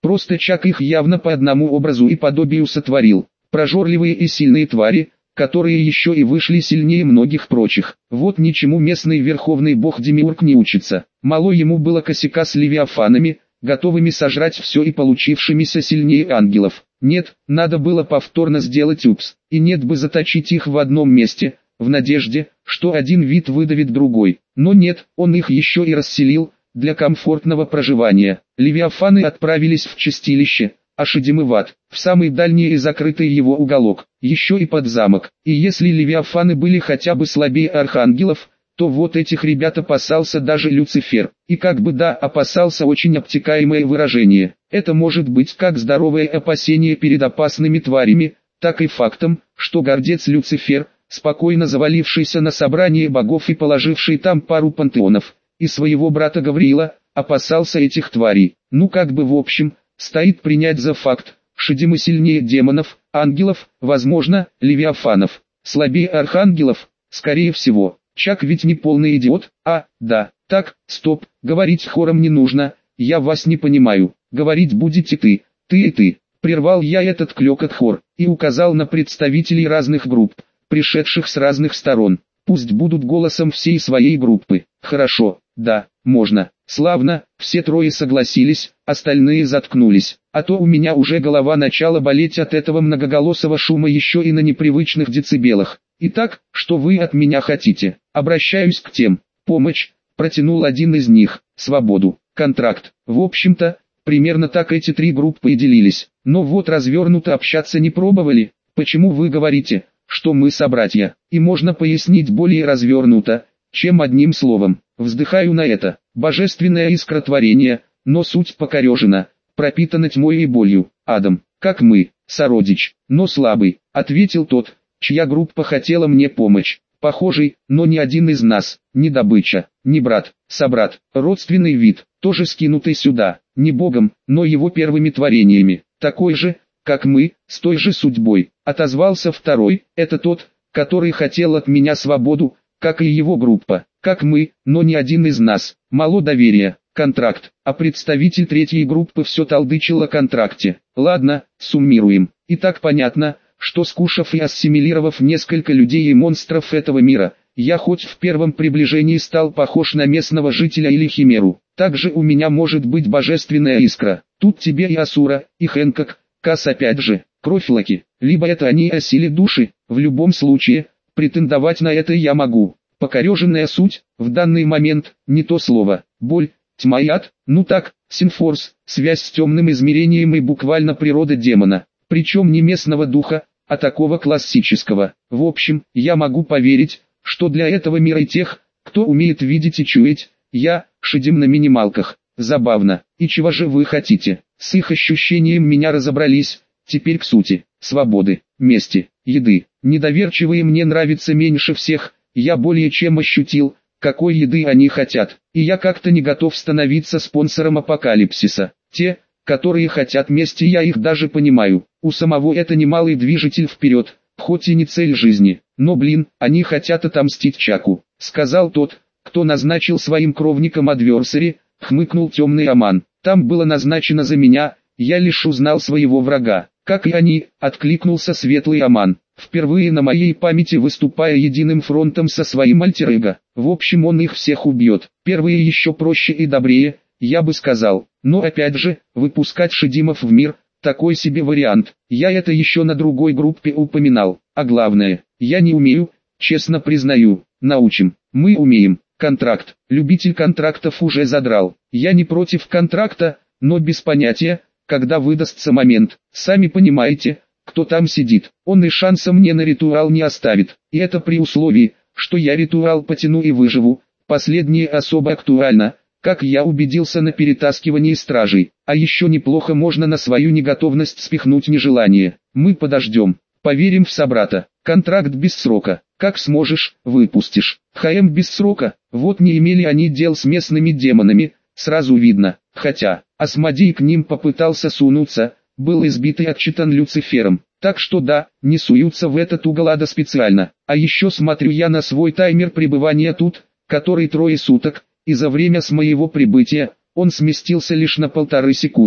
Просто Чак их явно по одному образу и подобию сотворил. Прожорливые и сильные твари, которые еще и вышли сильнее многих прочих. Вот ничему местный верховный бог Демиург не учится. Мало ему было косяка с левиафанами, готовыми сожрать все и получившимися сильнее ангелов. Нет, надо было повторно сделать упс, и нет бы заточить их в одном месте, в надежде, что один вид выдавит другой. Но нет, он их еще и расселил, для комфортного проживания. Левиафаны отправились в чистилище, а Шидимы в ад, в самый дальний и закрытый его уголок, еще и под замок. И если левиафаны были хотя бы слабее архангелов, то вот этих ребят опасался даже Люцифер. И как бы да, опасался очень обтекаемое выражение. Это может быть как здоровое опасение перед опасными тварями, так и фактом, что гордец Люцифер, спокойно завалившийся на собрание богов и положивший там пару пантеонов, и своего брата Гавриила, опасался этих тварей. Ну как бы в общем, стоит принять за факт, Шидимы сильнее демонов, ангелов, возможно, левиафанов, слабее архангелов, скорее всего. Чак ведь не полный идиот, а, да, так, стоп, говорить хором не нужно, я вас не понимаю, говорить будете ты, ты и ты. Прервал я этот клёкот хор, и указал на представителей разных групп, пришедших с разных сторон. Пусть будут голосом всей своей группы. Хорошо, да, можно. Славно, все трое согласились, остальные заткнулись. А то у меня уже голова начала болеть от этого многоголосого шума еще и на непривычных децибелах. Итак, что вы от меня хотите? Обращаюсь к тем. Помощь, протянул один из них. Свободу, контракт. В общем-то, примерно так эти три группы и делились. Но вот развернуто общаться не пробовали. Почему вы говорите, что мы собратья? И можно пояснить более развернуто, чем одним словом. Вздыхаю на это. Божественная искра творения, но суть покорежена, пропитана тьмой и болью. Адам, как мы, сородич, но слабый, ответил тот, чья группа хотела мне помощь. Похожий, но ни один из нас, ни добыча, ни брат, собрат, родственный вид, тоже скинутый сюда, не богом, но его первыми творениями, такой же, как мы, с той же судьбой. Отозвался второй, это тот, который хотел от меня свободу, как и его группа, как мы, но ни один из нас. Мало доверия, контракт, а представитель третьей группы все толдычил о контракте. Ладно, суммируем. Итак, понятно, что скушав и ассимилировав несколько людей и монстров этого мира, я хоть в первом приближении стал похож на местного жителя или химеру. Также у меня может быть божественная искра. Тут тебе и Асура, и Хэнкок, Кас опять же, кровь Локи. Либо это они о силе души, в любом случае, претендовать на это я могу. Покореженная суть, в данный момент, не то слово. Боль, тьма и ад, ну так, синфорс, связь с темным измерением и буквально природа демона. Причем не местного духа, а такого классического. В общем, я могу поверить, что для этого мира и тех, кто умеет видеть и чуять, я, Шидим на минималках. Забавно. И чего же вы хотите? С их ощущением меня разобрались, теперь к сути. Свободы, мести, еды. Недоверчивые мне нравятся меньше всех, я более чем ощутил, какой еды они хотят. И я как-то не готов становиться спонсором апокалипсиса. Те, которые хотят мести, я их даже понимаю. У самого это немалый движитель вперед, хоть и не цель жизни. Но блин, они хотят отомстить Чаку, сказал тот, кто назначил своим кровником адверсари, хмыкнул темный Аман. Там было назначено за меня, я лишь узнал своего врага. Как и они, откликнулся светлый Аман, впервые на моей памяти выступая единым фронтом со своим альтер-эго. В общем, он их всех убьет. Первые еще проще и добрее, я бы сказал. Но опять же, выпускать Шидимов в мир, такой себе вариант. Я это еще на другой группе упоминал. А главное, я не умею, честно признаю. Научим. Мы умеем. Контракт. Любитель контрактов уже задрал. Я не против контракта, но без понятия, когда выдастся момент. Сами понимаете, кто там сидит. Он и шанса мне на ритуал не оставит. И это при условии, что я ритуал потяну и выживу. Последнее особо актуально, как я убедился на перетаскивании стражей. А еще неплохо можно на свою неготовность спихнуть нежелание. Мы подождем. Поверим в собрата. Контракт без срока. Как сможешь, выпустишь. ХМ без срока. Вот не имели они дел с местными демонами, сразу видно. Хотя, Асмодей к ним попытался сунуться, был избит и отчитан Люцифером. Так что да, не суются в этот угол ада специально. А еще смотрю я на свой таймер пребывания тут, который трое суток, и за время с моего прибытия, он сместился лишь на полторы секунды.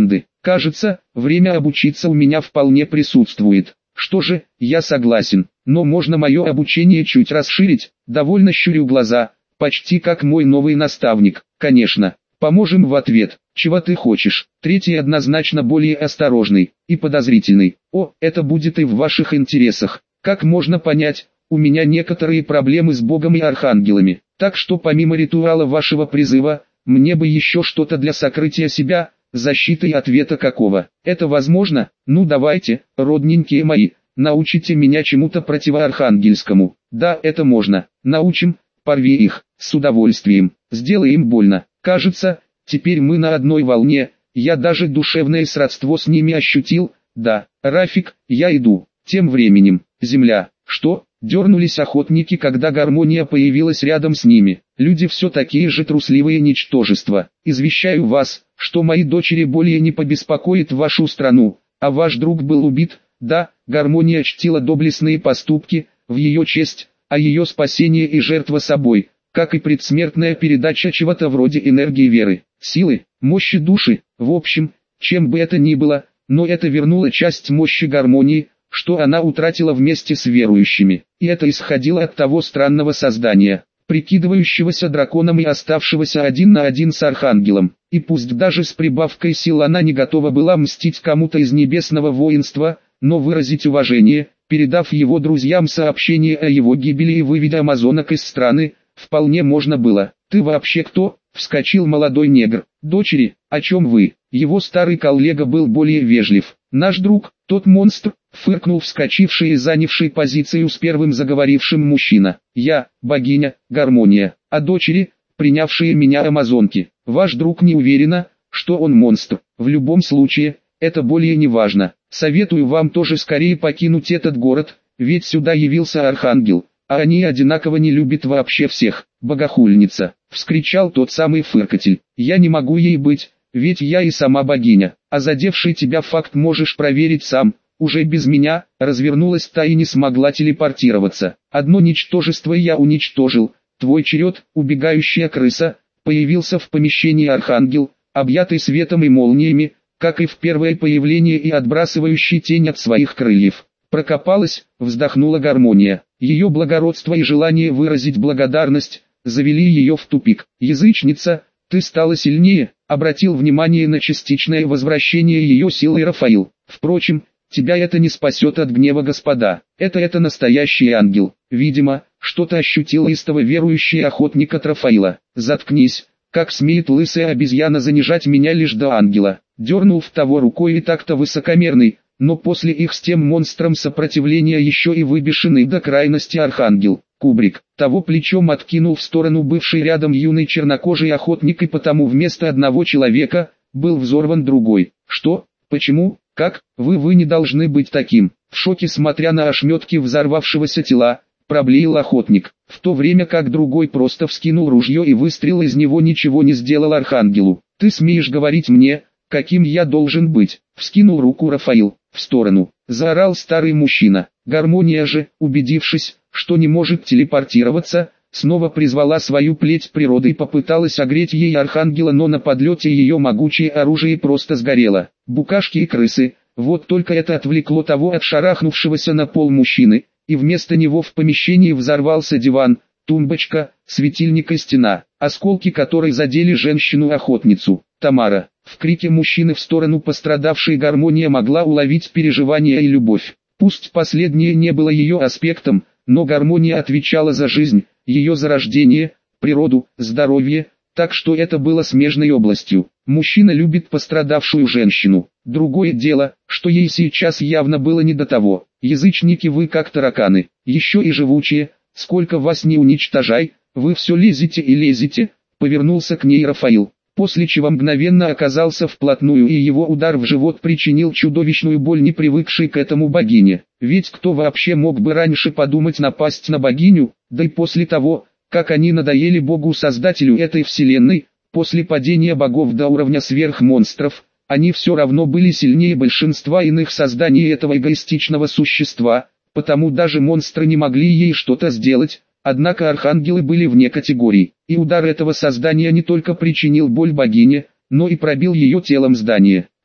Кажется, время обучиться у меня вполне присутствует. Что же, я согласен, но можно мое обучение чуть расширить? Довольно щурю глаза, почти как мой новый наставник. Конечно, поможем в ответ. Чего ты хочешь? Третий однозначно более осторожный и подозрительный. О, это будет и в ваших интересах. Как можно понять, у меня некоторые проблемы с Богом и архангелами. Так что помимо ритуала вашего призыва, мне бы еще что-то для сокрытия себя, защиты и ответа какого. Это возможно? Ну давайте, родненькие мои, научите меня чему-то противоархангельскому. Да, это можно. Научим, порви их, с удовольствием. Сделаем больно. Кажется, теперь мы на одной волне, я даже душевное сродство с ними ощутил. Да, Рафик, я иду. Тем временем, земля, что? Дернулись охотники, когда гармония появилась рядом с ними. Люди все такие же трусливые ничтожества. Извещаю вас, что мои дочери более не побеспокоят вашу страну, а ваш друг был убит. Да, гармония чтила доблестные поступки, в ее честь, а ее спасение и жертва собой, как и предсмертная передача чего-то вроде энергии веры, силы, мощи души. В общем, чем бы это ни было, но это вернуло часть мощи гармонии, что она утратила вместе с верующими. И это исходило от того странного создания, прикидывающегося драконом и оставшегося один на один с архангелом. И пусть даже с прибавкой сил она не готова была мстить кому-то из небесного воинства, но выразить уважение, передав его друзьям сообщение о его гибели и выведя амазонок из страны, вполне можно было. «Ты вообще кто?» — вскочил молодой негр. «Дочери, о чем вы?» Его старый коллега был более вежлив. «Наш друг, тот монстр», — фыркнул вскочивший и занявший позицию с первым заговорившим мужчина. «Я, богиня, гармония, а дочери, принявшие меня амазонки. Ваш друг не уверена, что он монстр. В любом случае, это более не важно. Советую вам тоже скорее покинуть этот город, ведь сюда явился архангел, а они одинаково не любят вообще всех. Богохульница», — вскричал тот самый фыркатель. «Я не могу ей быть, ведь я и сама богиня, а задевший тебя факт можешь проверить сам. Уже без меня», — развернулась та и не смогла телепортироваться. «Одно ничтожество я уничтожил, твой черед, убегающая крыса», — появился в помещении архангел, объятый светом и молниями, как и в первое появление и отбрасывающий тень от своих крыльев. Прокопалась, вздохнула гармония. Ее благородство и желание выразить благодарность завели ее в тупик. «Язычница, ты стала сильнее», — обратил внимание на частичное возвращение ее силы Рафаил. «Впрочем, тебя это не спасет от гнева Господа. Это это настоящий ангел». Видимо, что-то ощутил истово верующий охотник от Рафаила. «Заткнись, как смеет лысая обезьяна занижать меня лишь до ангела». Дернул в того рукой и так-то высокомерный, но после их с тем монстром сопротивления еще и выбешенный до крайности архангел. Кубрик, того плечом откинул в сторону бывший рядом юный чернокожий охотник, и потому вместо одного человека, был взорван другой. «Что? Почему? Как? Вы вы не должны быть таким!» В шоке смотря на ошметки взорвавшегося тела, проблеял охотник, в то время как другой просто вскинул ружье и выстрел из него ничего не сделал архангелу. «Ты смеешь говорить мне, каким я должен быть?» Вскинул руку Рафаил, в сторону, заорал старый мужчина. Гармония же, убедившись, что не может телепортироваться, снова призвала свою плеть природы и попыталась огреть ей архангела, но на подлете ее могучее оружие просто сгорело. Букашки и крысы, вот только это отвлекло того от шарахнувшегося на пол мужчины, и вместо него в помещении взорвался диван, тумбочка, светильник и стена, осколки которой задели женщину-охотницу. Тамара. В крике мужчины в сторону пострадавшей гармония могла уловить переживания и любовь. Пусть последнее не было ее аспектом, но гармония отвечала за жизнь, ее зарождение, природу, здоровье, так что это было смежной областью. Мужчина любит пострадавшую женщину. Другое дело, что ей сейчас явно было не до того. Язычники вы как тараканы, еще и живучие, сколько вас не уничтожай, вы все лезете и лезете, повернулся к ней Рафаил. После чего мгновенно оказался вплотную, и его удар в живот причинил чудовищную боль не привыкшей к этому богине. Ведь кто вообще мог бы раньше подумать напасть на богиню, да и после того, как они надоели Богу-создателю этой вселенной, после падения богов до уровня сверхмонстров, они все равно были сильнее большинства иных созданий этого эгоистичного существа, потому даже монстры не могли ей что-то сделать. Однако архангелы были вне категорий, и удар этого создания не только причинил боль богине, но и пробил ее телом здание.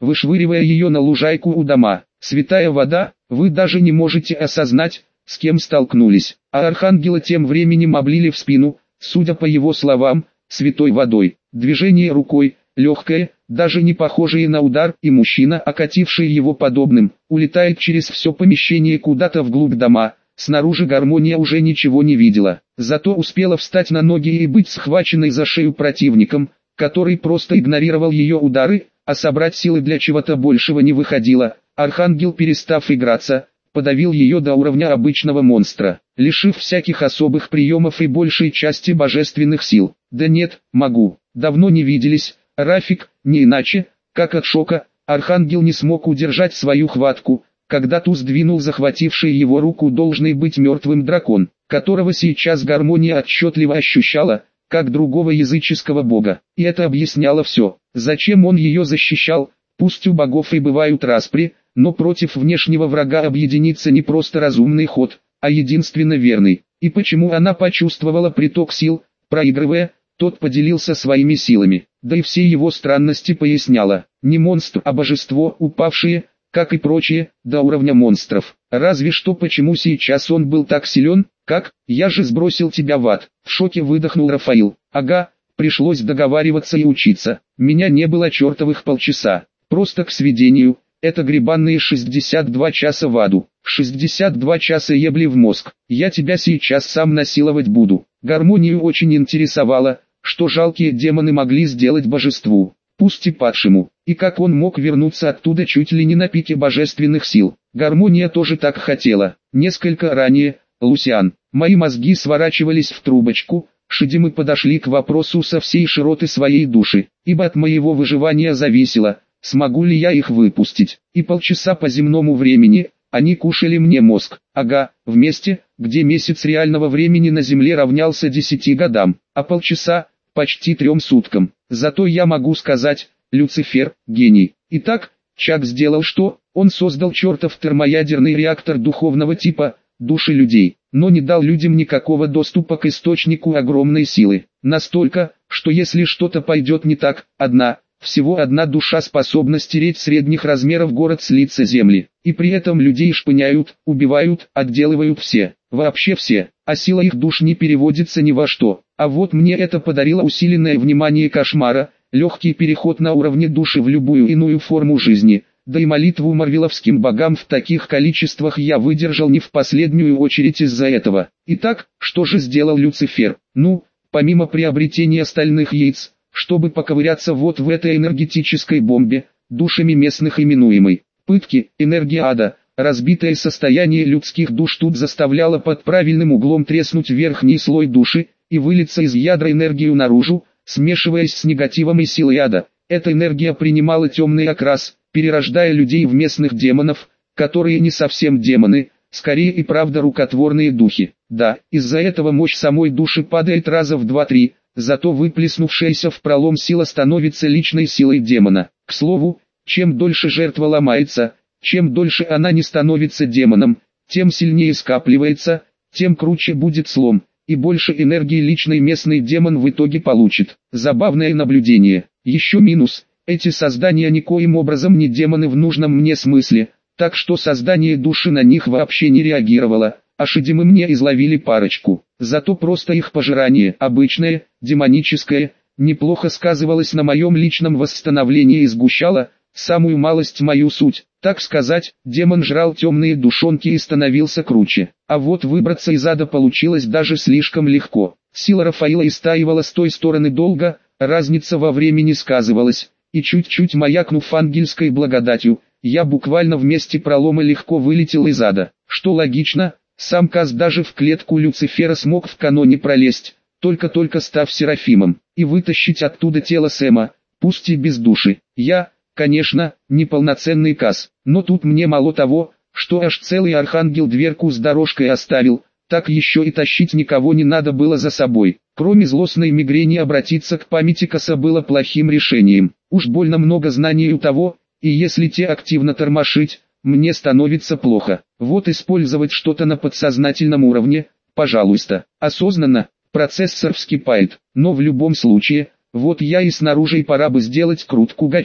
вышвыривая ее на лужайку у дома. Святая вода, вы даже не можете осознать, с кем столкнулись. А архангела тем временем облили в спину, судя по его словам, святой водой. Движение рукой, легкое, даже не похожее на удар, и мужчина, окативший его подобным, улетает через все помещение куда-то вглубь дома. Снаружи гармония уже ничего не видела, зато успела встать на ноги и быть схваченной за шею противником, который просто игнорировал ее удары, а собрать силы для чего-то большего не выходило. Архангел, перестав играться, подавил ее до уровня обычного монстра, лишив всяких особых приемов и большей части божественных сил. Да нет, могу, давно не виделись, Рафик, не иначе, как от шока, Архангел не смог удержать свою хватку, когда ту сдвинул захвативший его руку должный быть мертвым дракон, которого сейчас гармония отчетливо ощущала, как другого языческого бога. И это объясняло все, зачем он ее защищал. Пусть у богов и бывают распри, но против внешнего врага объединиться не просто разумный ход, а единственно верный. И почему она почувствовала приток сил, проигрывая, тот поделился своими силами, да и все его странности поясняла. Не монстр, а божество, упавшее, как и прочие, до уровня монстров. Разве что почему сейчас он был так силен, как, я же сбросил тебя в ад. В шоке выдохнул Рафаил. Ага, пришлось договариваться и учиться. Меня не было чертовых полчаса. Просто к сведению, это гребанные шестьдесят два часа в аду. шестьдесят два часа ебли в мозг. Я тебя сейчас сам насиловать буду. Гармонию очень интересовало, что жалкие демоны могли сделать божеству, пусть и падшему, и как он мог вернуться оттуда чуть ли не на пике божественных сил. Гармония тоже так хотела. Несколько ранее, Лусиан, мои мозги сворачивались в трубочку, Шиди, мы подошли к вопросу со всей широты своей души, ибо от моего выживания зависело, смогу ли я их выпустить. И полчаса по земному времени, они кушали мне мозг. Ага, в месте, где месяц реального времени на Земле равнялся десяти годам, а полчаса – почти трем суткам. Зато я могу сказать, Люцифер – гений. Итак, Чак сделал что? Он создал чертов термоядерный реактор духовного типа, души людей, но не дал людям никакого доступа к источнику огромной силы. Настолько, что если что-то пойдет не так, одна, всего одна душа способна стереть средних размеров город с лица земли. И при этом людей шпыняют, убивают, отделывают все, вообще все, а сила их душ не переводится ни во что. А вот мне это подарило усиленное внимание кошмара, легкий переход на уровне души в любую иную форму жизни. Да и молитву марвеловским богам в таких количествах я выдержал не в последнюю очередь из-за этого. Итак, что же сделал Люцифер? Ну, помимо приобретения стальных яиц, чтобы поковыряться вот в этой энергетической бомбе, душами местных именуемой, пытки, энергия ада, разбитое состояние людских душ тут заставляло под правильным углом треснуть верхний слой души и вылиться из ядра энергию наружу, смешиваясь с негативом и силой ада. Эта энергия принимала темный окрас, перерождая людей в местных демонов, которые не совсем демоны, скорее и правда рукотворные духи. Да, из-за этого мощь самой души падает раза в два-три, зато выплеснувшаяся в пролом сила становится личной силой демона. К слову, чем дольше жертва ломается, чем дольше она не становится демоном, тем сильнее скапливается, тем круче будет слом, и больше энергии личный местный демон в итоге получит. Забавное наблюдение. Еще минус. Эти создания никоим образом не демоны в нужном мне смысле, так что создание души на них вообще не реагировало, а Шидимы мне изловили парочку. Зато просто их пожирание, обычное, демоническое, неплохо сказывалось на моем личном восстановлении и сгущало, самую малость мою суть. Так сказать, демон жрал темные душонки и становился круче. А вот выбраться из ада получилось даже слишком легко. Сила Рафаила истаивала с той стороны долго, разница во времени сказывалась. И чуть-чуть маякнув ангельской благодатью, я буквально в месте пролома легко вылетел из ада. Что логично, сам Каз даже в клетку Люцифера смог в каноне пролезть, только-только став Серафимом, и вытащить оттуда тело Сэма, пусть и без души. Я, конечно, не полноценный Каз, но тут мне мало того, что аж целый архангел дверку с дорожкой оставил, так еще и тащить никого не надо было за собой. Кроме злостной мигрени обратиться к памяти Каса было плохим решением. Уж больно много знаний у того, и если те активно тормошить, мне становится плохо. Вот использовать что-то на подсознательном уровне, пожалуйста. Осознанно, процессор вскипает, но в любом случае, вот я и снаружи, и пора бы сделать крутку гачи.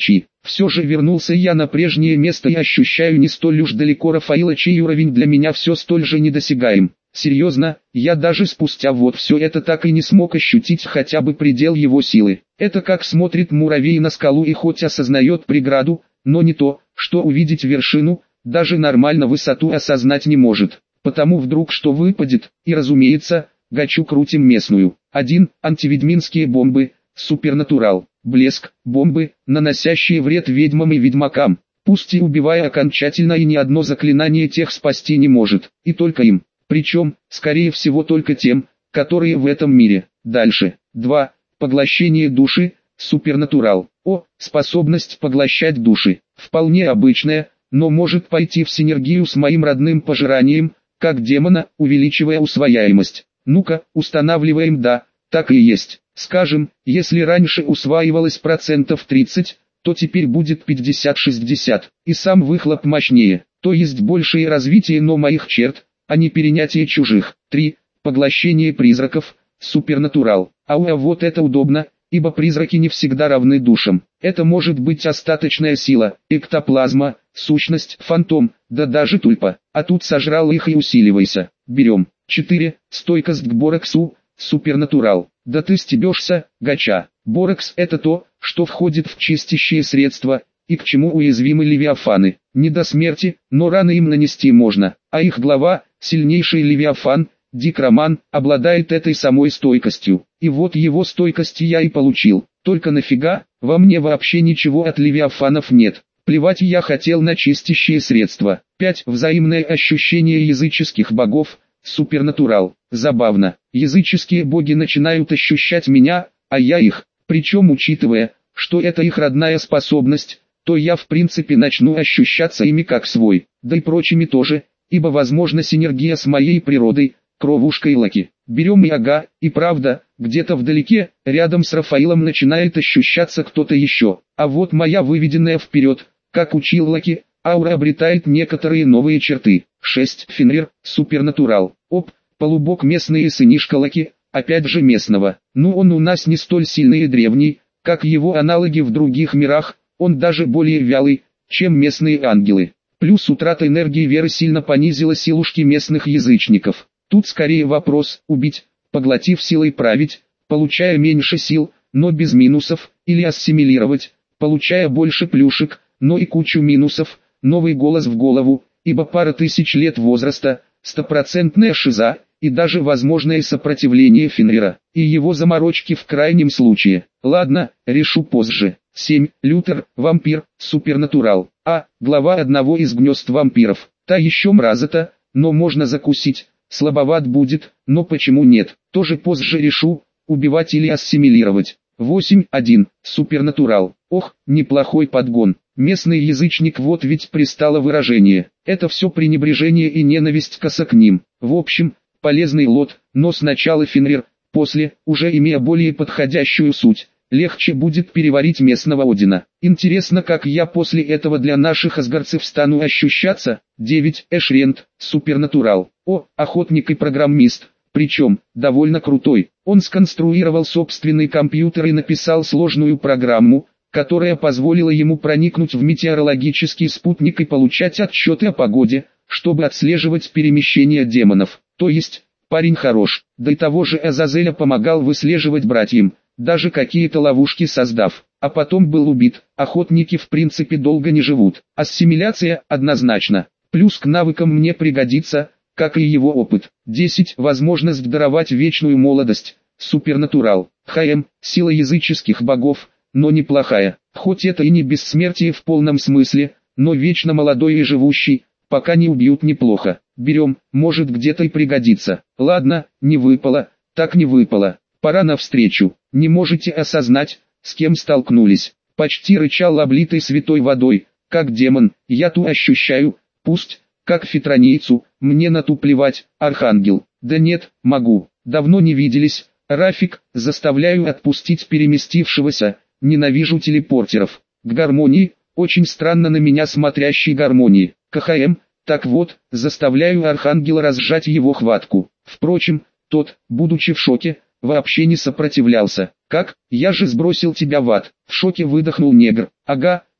Все же вернулся я на прежнее место и ощущаю не столь уж далеко Рафаила, чей уровень для меня все столь же недосягаем. Серьезно, я даже спустя вот все это так и не смог ощутить хотя бы предел его силы. Это как смотрит муравей на скалу и хоть осознает преграду, но не то, что увидеть вершину, даже нормально высоту осознать не может. Потому вдруг что выпадет, и разумеется, гачу крутим местную. один. Антиведьминские бомбы, супернатурал. Блеск, бомбы, наносящие вред ведьмам и ведьмакам. Пусть и убивая окончательно, и ни одно заклинание тех спасти не может, и только им. Причем, скорее всего только тем, которые в этом мире. Дальше. два. Поглощение души, супернатурал. О, способность поглощать души. Вполне обычная, но может пойти в синергию с моим родным пожиранием, как демона, увеличивая усвояемость. Ну-ка, устанавливаем, да, так и есть. Скажем, если раньше усваивалось процентов тридцать, то теперь будет пятьдесят-шестьдесят. И сам выхлоп мощнее, то есть большее развитие, но моих черт, а не перенятие чужих. три. Поглощение призраков, супернатурал. Ауа, вот это удобно, ибо призраки не всегда равны душам. Это может быть остаточная сила, эктоплазма, сущность, фантом, да даже тульпа. А тут сожрал их и усиливайся. Берем. четыре. Стойкость к борексу, супернатурал. Да ты стебешься, гача. Борекс это то, что входит в чистящие средства, и к чему уязвимы левиафаны. Не до смерти, но раны им нанести можно, а их глава, сильнейший левиафан, Дикроман, обладает этой самой стойкостью. И вот его стойкость я и получил. Только нафига, во мне вообще ничего от левиафанов нет. Плевать я хотел на чистящие средства. пять. Взаимное ощущение языческих богов, супернатурал. Забавно, языческие боги начинают ощущать меня, а я их. Причем учитывая, что это их родная способность, то я в принципе начну ощущаться ими как свой, да и прочими тоже, ибо возможна синергия с моей природой, кровушкой Лаки. Берем и ага, и правда, где-то вдалеке, рядом с Рафаилом начинает ощущаться кто-то еще, а вот моя выведенная вперед, как учил Лаки, аура обретает некоторые новые черты. шесть. Фенрир, супернатурал. Оп, полубог местный и сынишка Лаки, опять же местного. Ну он у нас не столь сильный и древний, как его аналоги в других мирах, он даже более вялый, чем местные ангелы. Плюс утрата энергии веры сильно понизила силушки местных язычников. Тут скорее вопрос убить, поглотив силой править, получая меньше сил, но без минусов, или ассимилировать, получая больше плюшек, но и кучу минусов, новый голос в голову, ибо пара тысяч лет возраста, стопроцентная шиза, и даже возможное сопротивление Фенрира, и его заморочки в крайнем случае. Ладно, решу позже. семь. Лютер, вампир, супернатурал. А, глава одного из гнезд вампиров. Та еще мразота, но можно закусить. Слабоват будет, но почему нет, тоже позже решу, убивать или ассимилировать. восемь. один. Супернатурал. Ох, неплохой подгон. Местный язычник, вот ведь пристало выражение. Это все пренебрежение и ненависть коса к ним. В общем, полезный лот, но сначала Фенрир, после, уже имея более подходящую суть, легче будет переварить местного Одина. Интересно, как я после этого для наших асгарцев стану ощущаться. девять. Эшрент, супернатурал. О, охотник и программист, причем, довольно крутой. Он сконструировал собственный компьютер и написал сложную программу, которая позволила ему проникнуть в метеорологический спутник и получать отчеты о погоде, чтобы отслеживать перемещение демонов. То есть, парень хорош. Да и того же Азазеля помогал выслеживать братьям, даже какие-то ловушки создав, а потом был убит. Охотники в принципе долго не живут. Ассимиляция однозначно. Плюс к навыкам мне пригодится, как и его опыт. десять. Возможность даровать вечную молодость. Супернатурал. ХМ. Сила языческих богов, но неплохая. Хоть это и не бессмертие в полном смысле, но вечно молодой и живущий, пока не убьют, неплохо. Берем, может где-то и пригодится. Ладно, не выпало, так не выпало. Пора навстречу. Не можете осознать, с кем столкнулись. Почти рычал облитой святой водой, как демон. Я ту ощущаю, пусть, как фитронийцу, мне на ту плевать, архангел. Да нет, могу. Давно не виделись. Рафик, заставляю отпустить переместившегося. Ненавижу телепортеров. К гармонии, очень странно на меня смотрящей гармонии. КХМ, так вот, заставляю архангела разжать его хватку. Впрочем, тот, будучи в шоке, вообще не сопротивлялся. Как? Я же сбросил тебя в ад. В шоке выдохнул негр. Ага,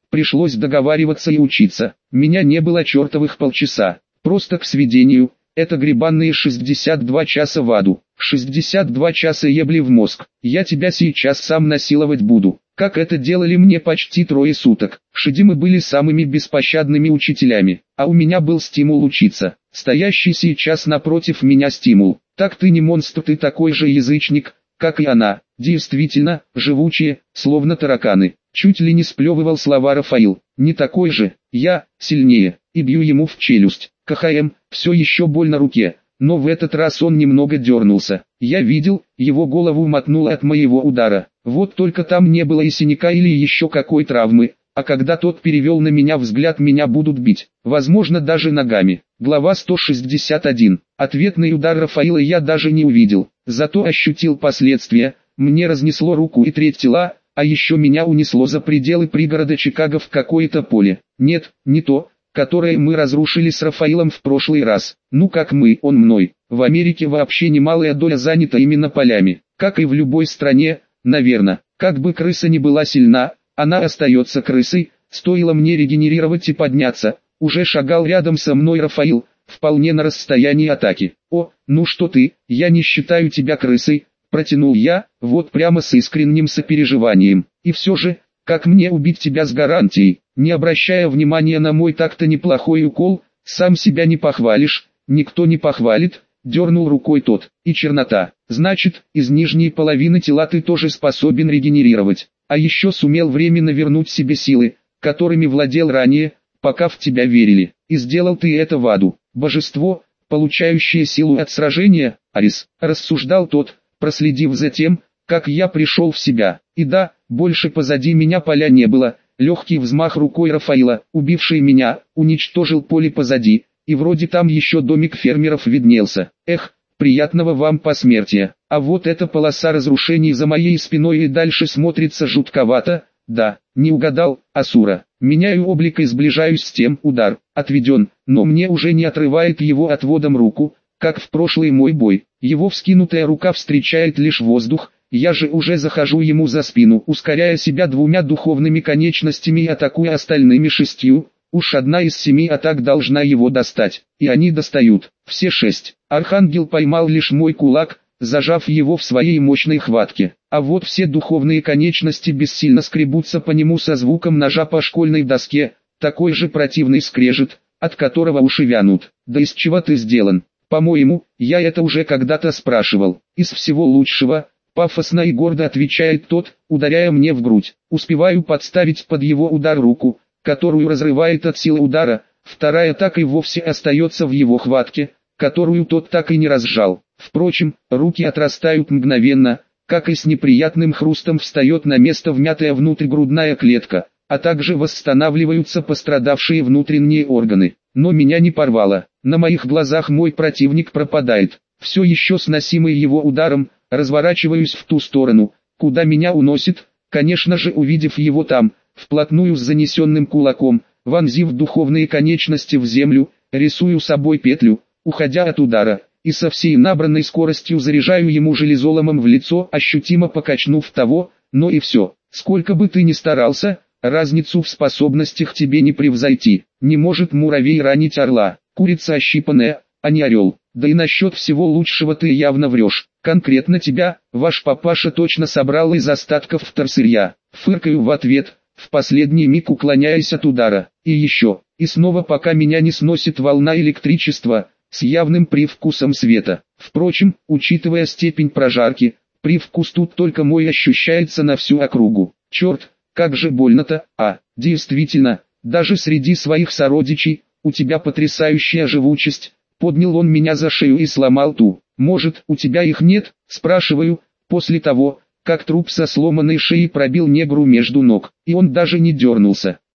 пришлось договариваться и учиться. Меня не было чертовых полчаса. Просто к сведению, это гребанные шестьдесят два часа в аду. шестьдесят два часа ебли в мозг. Я тебя сейчас сам насиловать буду. Как это делали мне почти трое суток. Шедимы были самыми беспощадными учителями, а у меня был стимул учиться. Стоящий сейчас напротив меня стимул. Так ты не монстр, ты такой же язычник, как и она. Действительно, живучие, словно тараканы. Чуть ли не сплевывал слова Рафаил. Не такой же, я, сильнее, и бью ему в челюсть. КХМ, все еще боль на руке. Но в этот раз он немного дернулся. Я видел, его голову мотнуло от моего удара. Вот только там не было и синяка или еще какой травмы. А когда тот перевел на меня взгляд, меня будут бить. Возможно, даже ногами. Глава сто шестьдесят один. Ответный удар Рафаила я даже не увидел. Зато ощутил последствия. Мне разнесло руку и треть тела, а еще меня унесло за пределы пригорода Чикаго в какое-то поле. Нет, не то, которое мы разрушили с Рафаилом в прошлый раз. Ну как мы, он мной. В Америке вообще немалая доля занята именно полями. Как и в любой стране, наверное. Как бы крыса ни была сильна, она остается крысой. Стоило мне регенерировать и подняться, уже шагал рядом со мной Рафаил, вполне на расстоянии атаки. «О, ну что ты, я не считаю тебя крысой», протянул я, вот прямо с искренним сопереживанием. «И все же, как мне убить тебя с гарантией?» Не обращая внимания на мой так-то неплохой укол, сам себя не похвалишь, никто не похвалит, дернул рукой тот. И чернота, значит, из нижней половины тела ты тоже способен регенерировать. А еще сумел временно вернуть себе силы, которыми владел ранее, пока в тебя верили. И сделал ты это в аду. Божество, получающее силу от сражения, Арис, рассуждал тот, проследив за тем, как я пришел в себя. И да, больше позади меня поля не было. Легкий взмах рукой Рафаила, убивший меня, уничтожил поле позади, и вроде там еще домик фермеров виднелся. Эх, приятного вам посмертия. А вот эта полоса разрушений за моей спиной и дальше смотрится жутковато. Да, не угадал, Асура. Меняю облик и сближаюсь с тем, удар, отведен, но мне уже не отрывает его отводом руку, как в прошлый мой бой. Его вскинутая рука встречает лишь воздух. Я же уже захожу ему за спину, ускоряя себя двумя духовными конечностями и атакуя остальными шестью. Уж одна из семи атак должна его достать. И они достают. Все шесть. Архангел поймал лишь мой кулак, зажав его в своей мощной хватке. А вот все духовные конечности бессильно скребутся по нему со звуком ножа по школьной доске. Такой же противный скрежет, от которого уши вянут. Да из чего ты сделан? По-моему, я это уже когда-то спрашивал. Из всего лучшего. Пафосно и гордо отвечает тот, ударяя мне в грудь. Успеваю подставить под его удар руку, которую разрывает от силы удара, вторая так и вовсе остается в его хватке, которую тот так и не разжал. Впрочем, руки отрастают мгновенно, как и с неприятным хрустом встает на место вмятая внутрь грудная клетка, а также восстанавливаются пострадавшие внутренние органы. Но меня не порвало, на моих глазах мой противник пропадает, все еще сносимый его ударом. Разворачиваюсь в ту сторону, куда меня уносит, конечно же увидев его там, вплотную с занесенным кулаком, вонзив духовные конечности в землю, рисую собой петлю, уходя от удара, и со всей набранной скоростью заряжаю ему железоломом в лицо, ощутимо покачнув того, но и все. Сколько бы ты ни старался, разницу в способностях тебе не превзойти. Не может муравей ранить орла, курица ощипанная, а не орел. Да и насчет всего лучшего ты явно врешь. Конкретно тебя, ваш папаша точно собрал из остатков вторсырья. Фыркаю в ответ, в последний миг уклоняясь от удара. И еще, и снова пока меня не сносит волна электричества, с явным привкусом света. Впрочем, учитывая степень прожарки, привкус тут только мой ощущается на всю округу. Черт, как же больно-то, а, действительно, даже среди своих сородичей, у тебя потрясающая живучесть. Поднял он меня за шею и сломал ту. «Может, у тебя их нет?» – спрашиваю, после того, как труп со сломанной шеей пробил негру между ног, и он даже не дернулся.